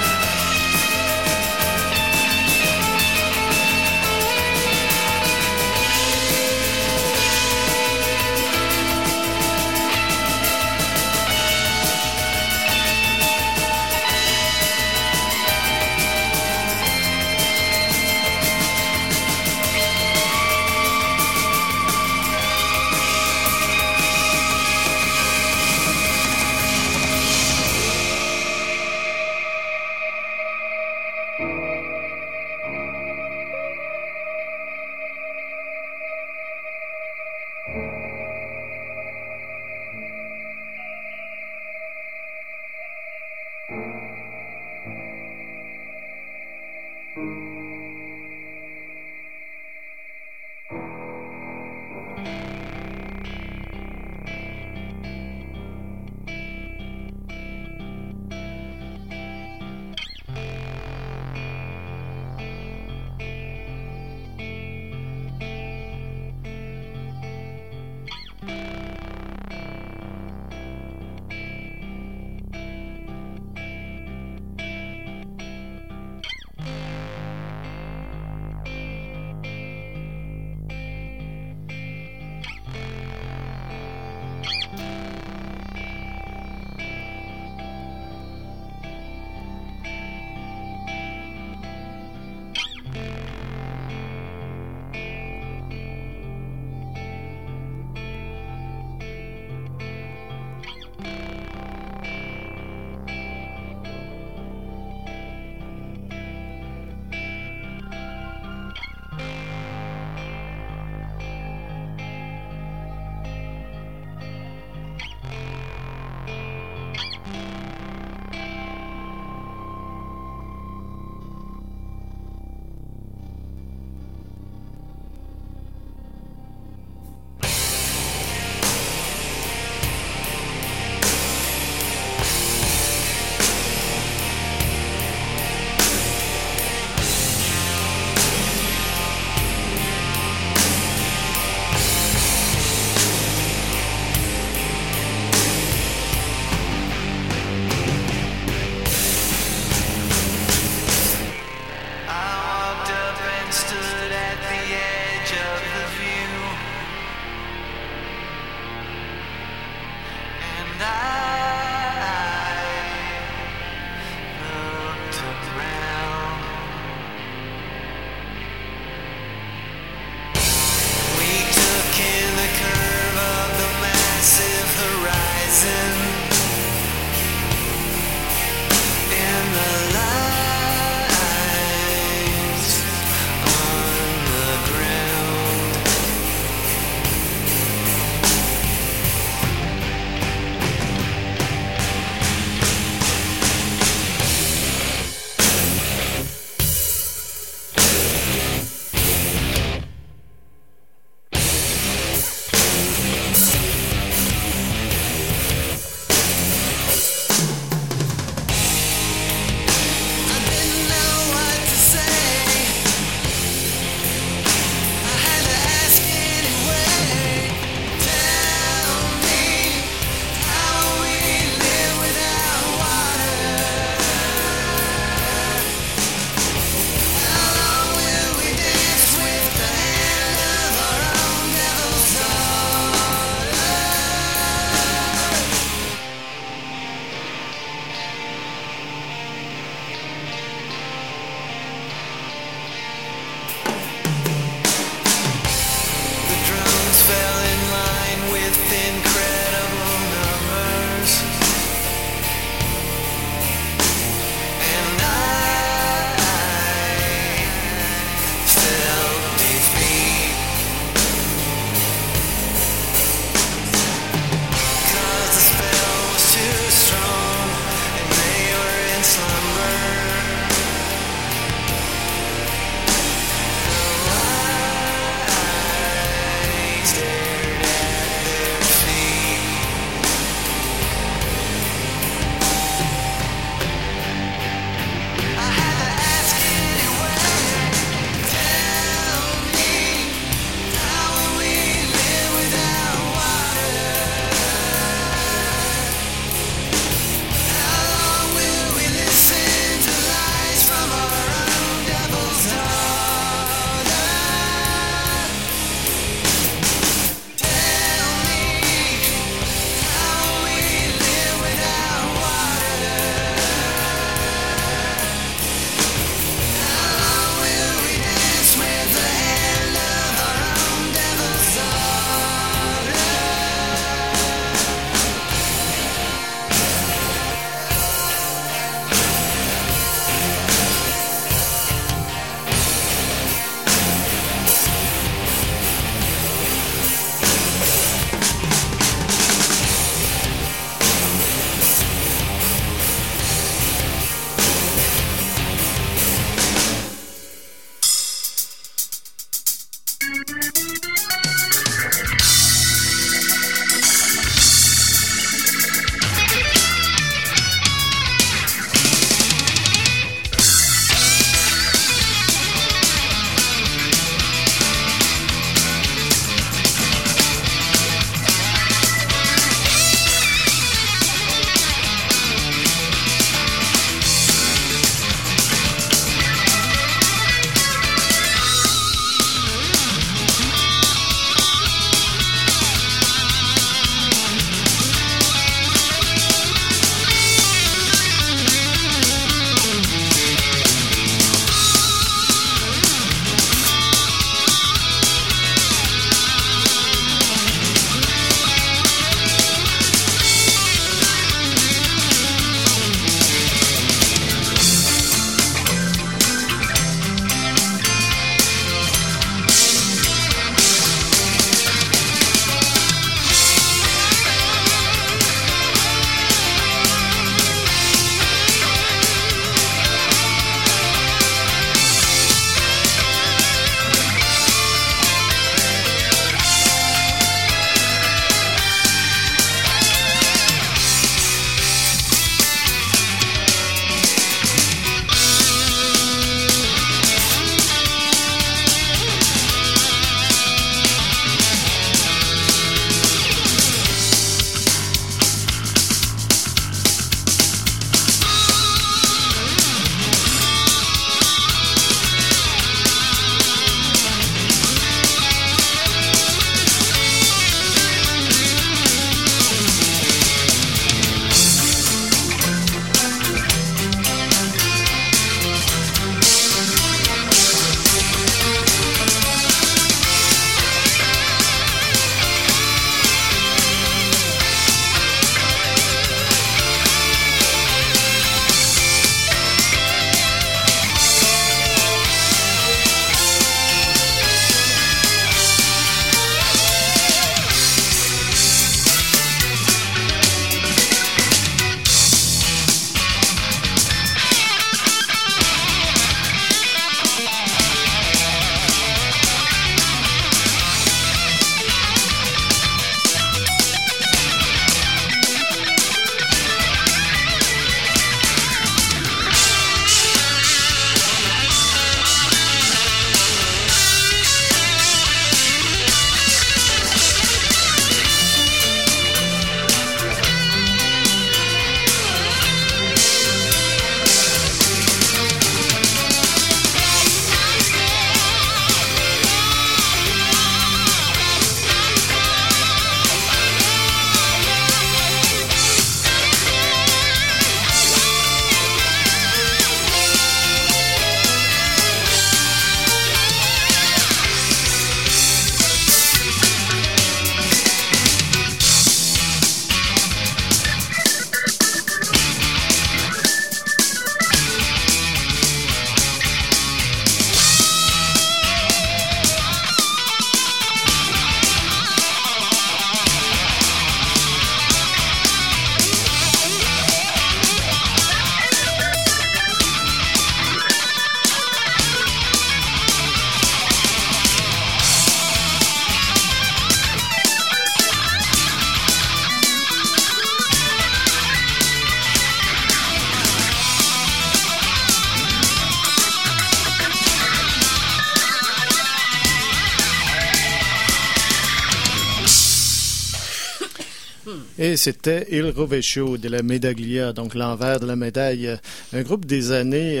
Et c'était Il Rovescio de la Medaglia, donc l'envers de la médaille. Un groupe des années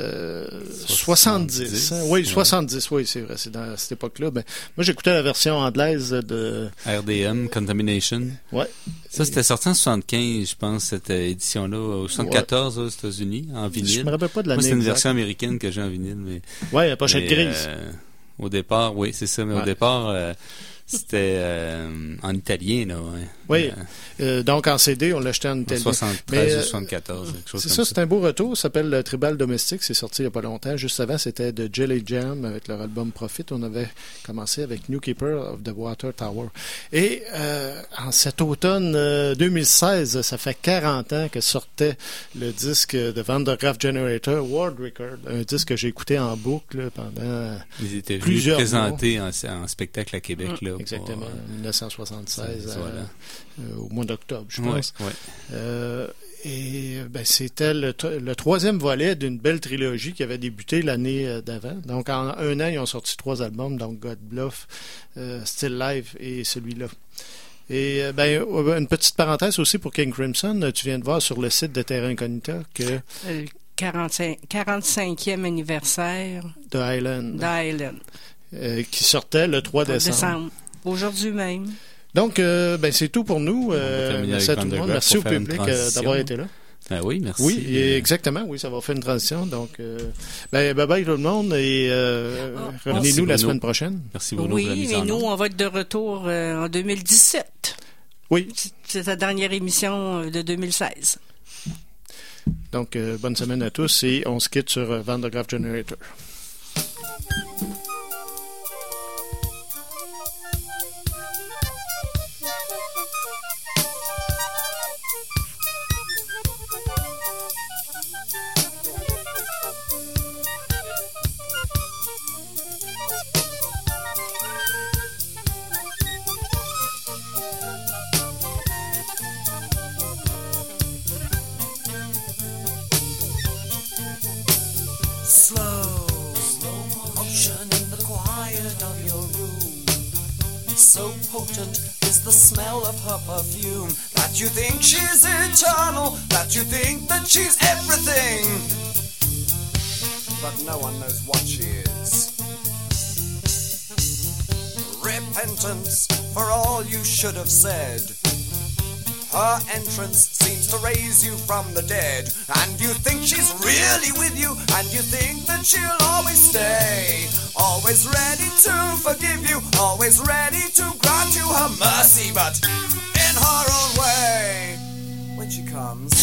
70. Hein? Oui, 70, oui, c'est vrai, c'est dans cette époque-là. Ben, moi, j'écoutais la version anglaise de...
RDM, Contamination.
Ouais.
Ça, c'était sorti en 75, je pense, cette édition-là, au 74 aux États-Unis, en vinyle.
Je me rappelle pas de l'année.
Moi, c'est une
exacte.
version américaine que j'ai en vinyle. Mais,
ouais, la pochette grise.
Au départ, oui, c'est ça, mais au départ... c'était en italien, là, ouais.
Oui. Donc, en CD, on l'achetait en italien.
73 ou 74, quelque chose
c'est
comme
ça. C'est un beau retour. Ça s'appelle Tribal Domestique. C'est sorti il n'y a pas longtemps. Juste avant, c'était de Jelly Jam avec leur album Profit. On avait commencé avec New Keeper of the Water Tower. Et en cet automne 2016, ça fait 40 ans que sortait le disque de Van der Graaf Generator, World Record. Un disque que j'ai écouté en boucle pendant
Ils étaient
plusieurs
venus présenter en spectacle à Québec, là.
Exactement, en 1976,
voilà.
Au mois d'octobre, je pense.
Ouais.
Et ben, c'était le troisième volet d'une belle trilogie qui avait débuté l'année d'avant. Donc, en un an, ils ont sorti 3 albums, donc God Bluff, Still Live et celui-là. Et ben, une petite parenthèse aussi pour King Crimson. Tu viens de voir sur le site de Terra Incognita que...
45e anniversaire
de Island. Qui sortait le 3 décembre.
Aujourd'hui même.
Donc, ben, c'est tout pour nous. Merci à tout le monde. Merci au public d'avoir été là.
Ben oui, merci.
Oui, exactement. Oui, ça va faire une transition. Donc, ben, bye-bye tout le monde et revenez-nous la semaine prochaine.
Merci Bruno.
Oui, mais nous, on va être de retour en 2017.
Oui.
C'est la dernière émission de 2016.
Donc, bonne semaine à tous et on se quitte sur Van der Graaf Generator.
So potent is the smell of her perfume that you think she's eternal, that you think that she's everything. But no one knows what she is. Repentance for all you should have said. Her entrance seems to raise you from the dead, and you think she's really with you, and you think that she'll always stay, always ready to forgive you, always ready to grant you her mercy, but in her own way. When she comes,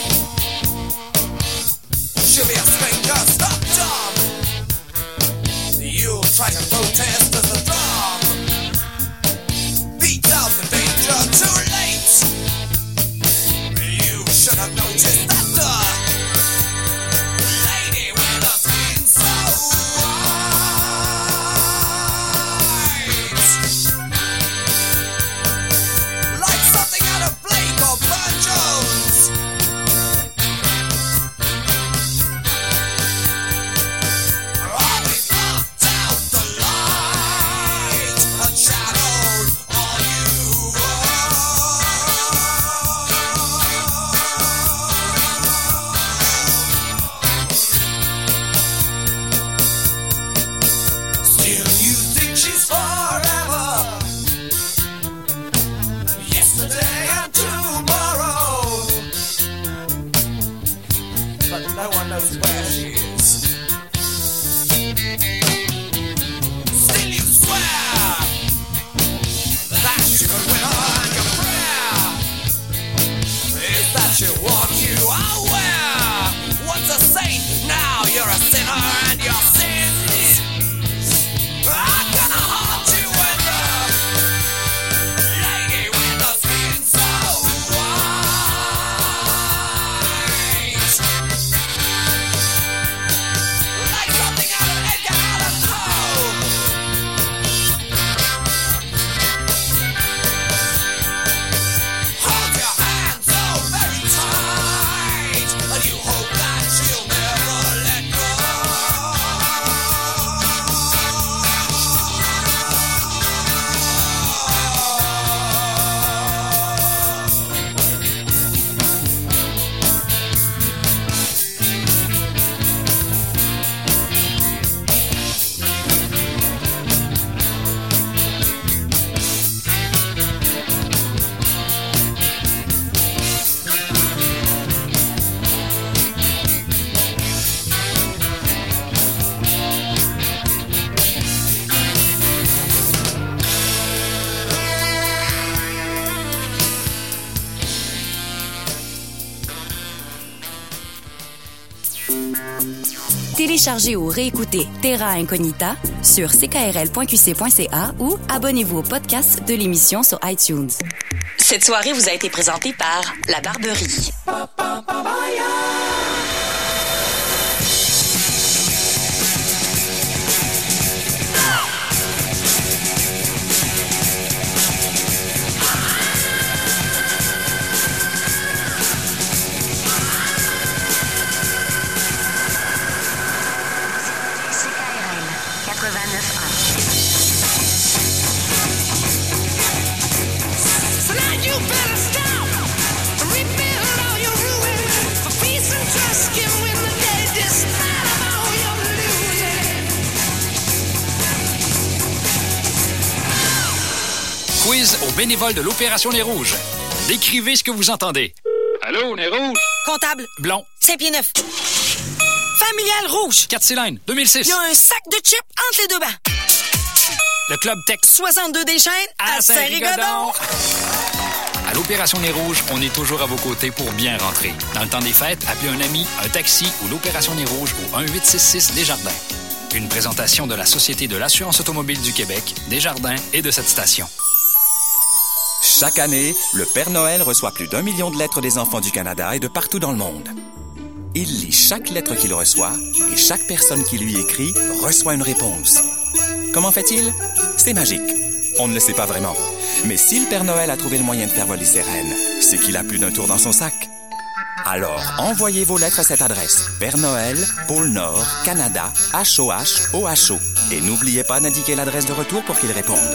she'll be a stranger, stop dumb. You'll try to protest as a drum beats out the danger too late. Should have noticed that the lady with the skin so white, like something out of Blake or Burne Jones. Always blocked out the light and shadowed all you and you hope that she'll never let
Téléchargez ou réécoutez Terra Incognita sur ckrl.qc.ca ou abonnez-vous au podcast de l'émission sur iTunes.
Cette soirée vous a été présentée par La Barberie.
Quiz aux bénévoles de l'Opération Les Rouges. Décrivez ce que vous entendez.
Allô, les rouges? Comptable.
Blond.
Saint-Pied-Neuf. Familial rouge.
4 cylindres, 2006.
Il y a un sac de chips entre les deux bancs.
Le Club Tech.
62 des Chênes à Saint-Rigaudon.
À l'Opération Les Rouges, on est toujours à vos côtés pour bien rentrer. Dans le temps des fêtes, appelez un ami, un taxi ou l'Opération Les Rouges au 1-866 Desjardins. Une présentation de la Société de l'assurance automobile du Québec, Desjardins et de cette station.
Chaque année, le Père Noël reçoit plus d'1 million de lettres des enfants du Canada et de partout dans le monde. Il lit chaque lettre qu'il reçoit et chaque personne qui lui écrit reçoit une réponse. Comment fait-il? C'est magique. On ne le sait pas vraiment. Mais si le Père Noël a trouvé le moyen de faire voler ses rennes, c'est qu'il a plus d'un tour dans son sac. Alors, envoyez vos lettres à cette adresse. Père Noël, Pôle Nord, Canada, HOH, OHO. Et n'oubliez pas d'indiquer l'adresse de retour pour qu'il réponde.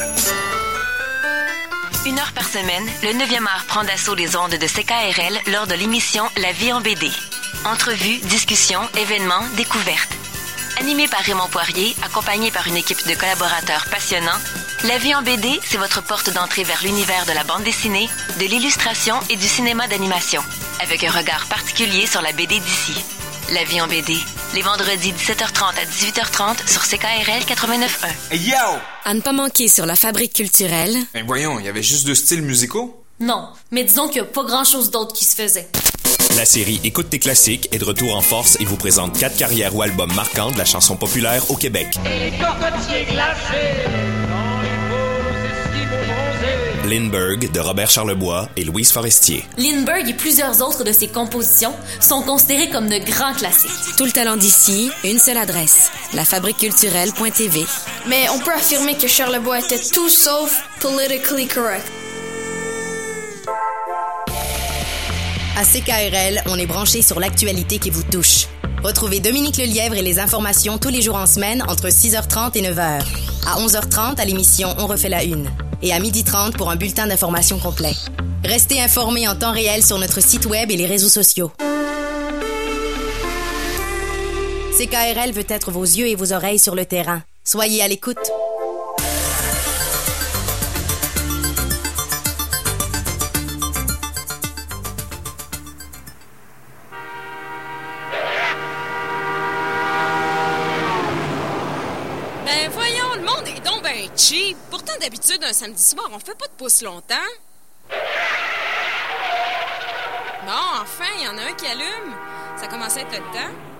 1 heure par semaine, le 9e art prend d'assaut les ondes de CKRL lors de l'émission La vie en BD. Entrevues, discussions, événements, découvertes. Animé par Raymond Poirier, accompagné par une équipe de collaborateurs passionnants, La vie en BD, c'est votre porte d'entrée vers l'univers de la bande dessinée, de l'illustration et du cinéma d'animation, avec un regard particulier sur la BD d'ici. La vie en BD, les vendredis 17h30 à 18h30 sur CKRL 89.1.
Hey yo!
À ne pas manquer sur la Fabrique culturelle.
Ben voyons, il y avait juste 2 styles musicaux?
Non, mais disons qu'il n'y a pas grand-chose d'autre qui se faisait.
La série Écoute tes classiques est de retour en force et vous présente 4 carrières ou albums marquants de la chanson populaire au Québec.
Et les cocotiers glacés dans les beaux esquimaux bronzés.
Lindbergh de Robert Charlebois et Louise Forestier.
Lindbergh et plusieurs autres de ses compositions sont considérées comme de grands classiques.
Tout le talent d'ici, une seule adresse, lafabriqueculturelle.tv.
Mais on peut affirmer que Charlebois était tout sauf politically correct.
À CKRL, on est branché sur l'actualité qui vous touche. Retrouvez Dominique Lelièvre et les informations tous les jours en semaine entre 6h30 et 9h. À 11h30, à l'émission On refait la une. Et à 12h30 pour un bulletin d'information complet. Restez informés en temps réel sur notre site web et les réseaux sociaux. CKRL veut être vos yeux et vos oreilles sur le terrain. Soyez à l'écoute.
Ben voyons, le monde est donc ben cheap. Pourtant, d'habitude, un samedi soir, on fait pas de pouce longtemps. Bon, enfin, il y en a un qui allume. Ça commence à être le temps.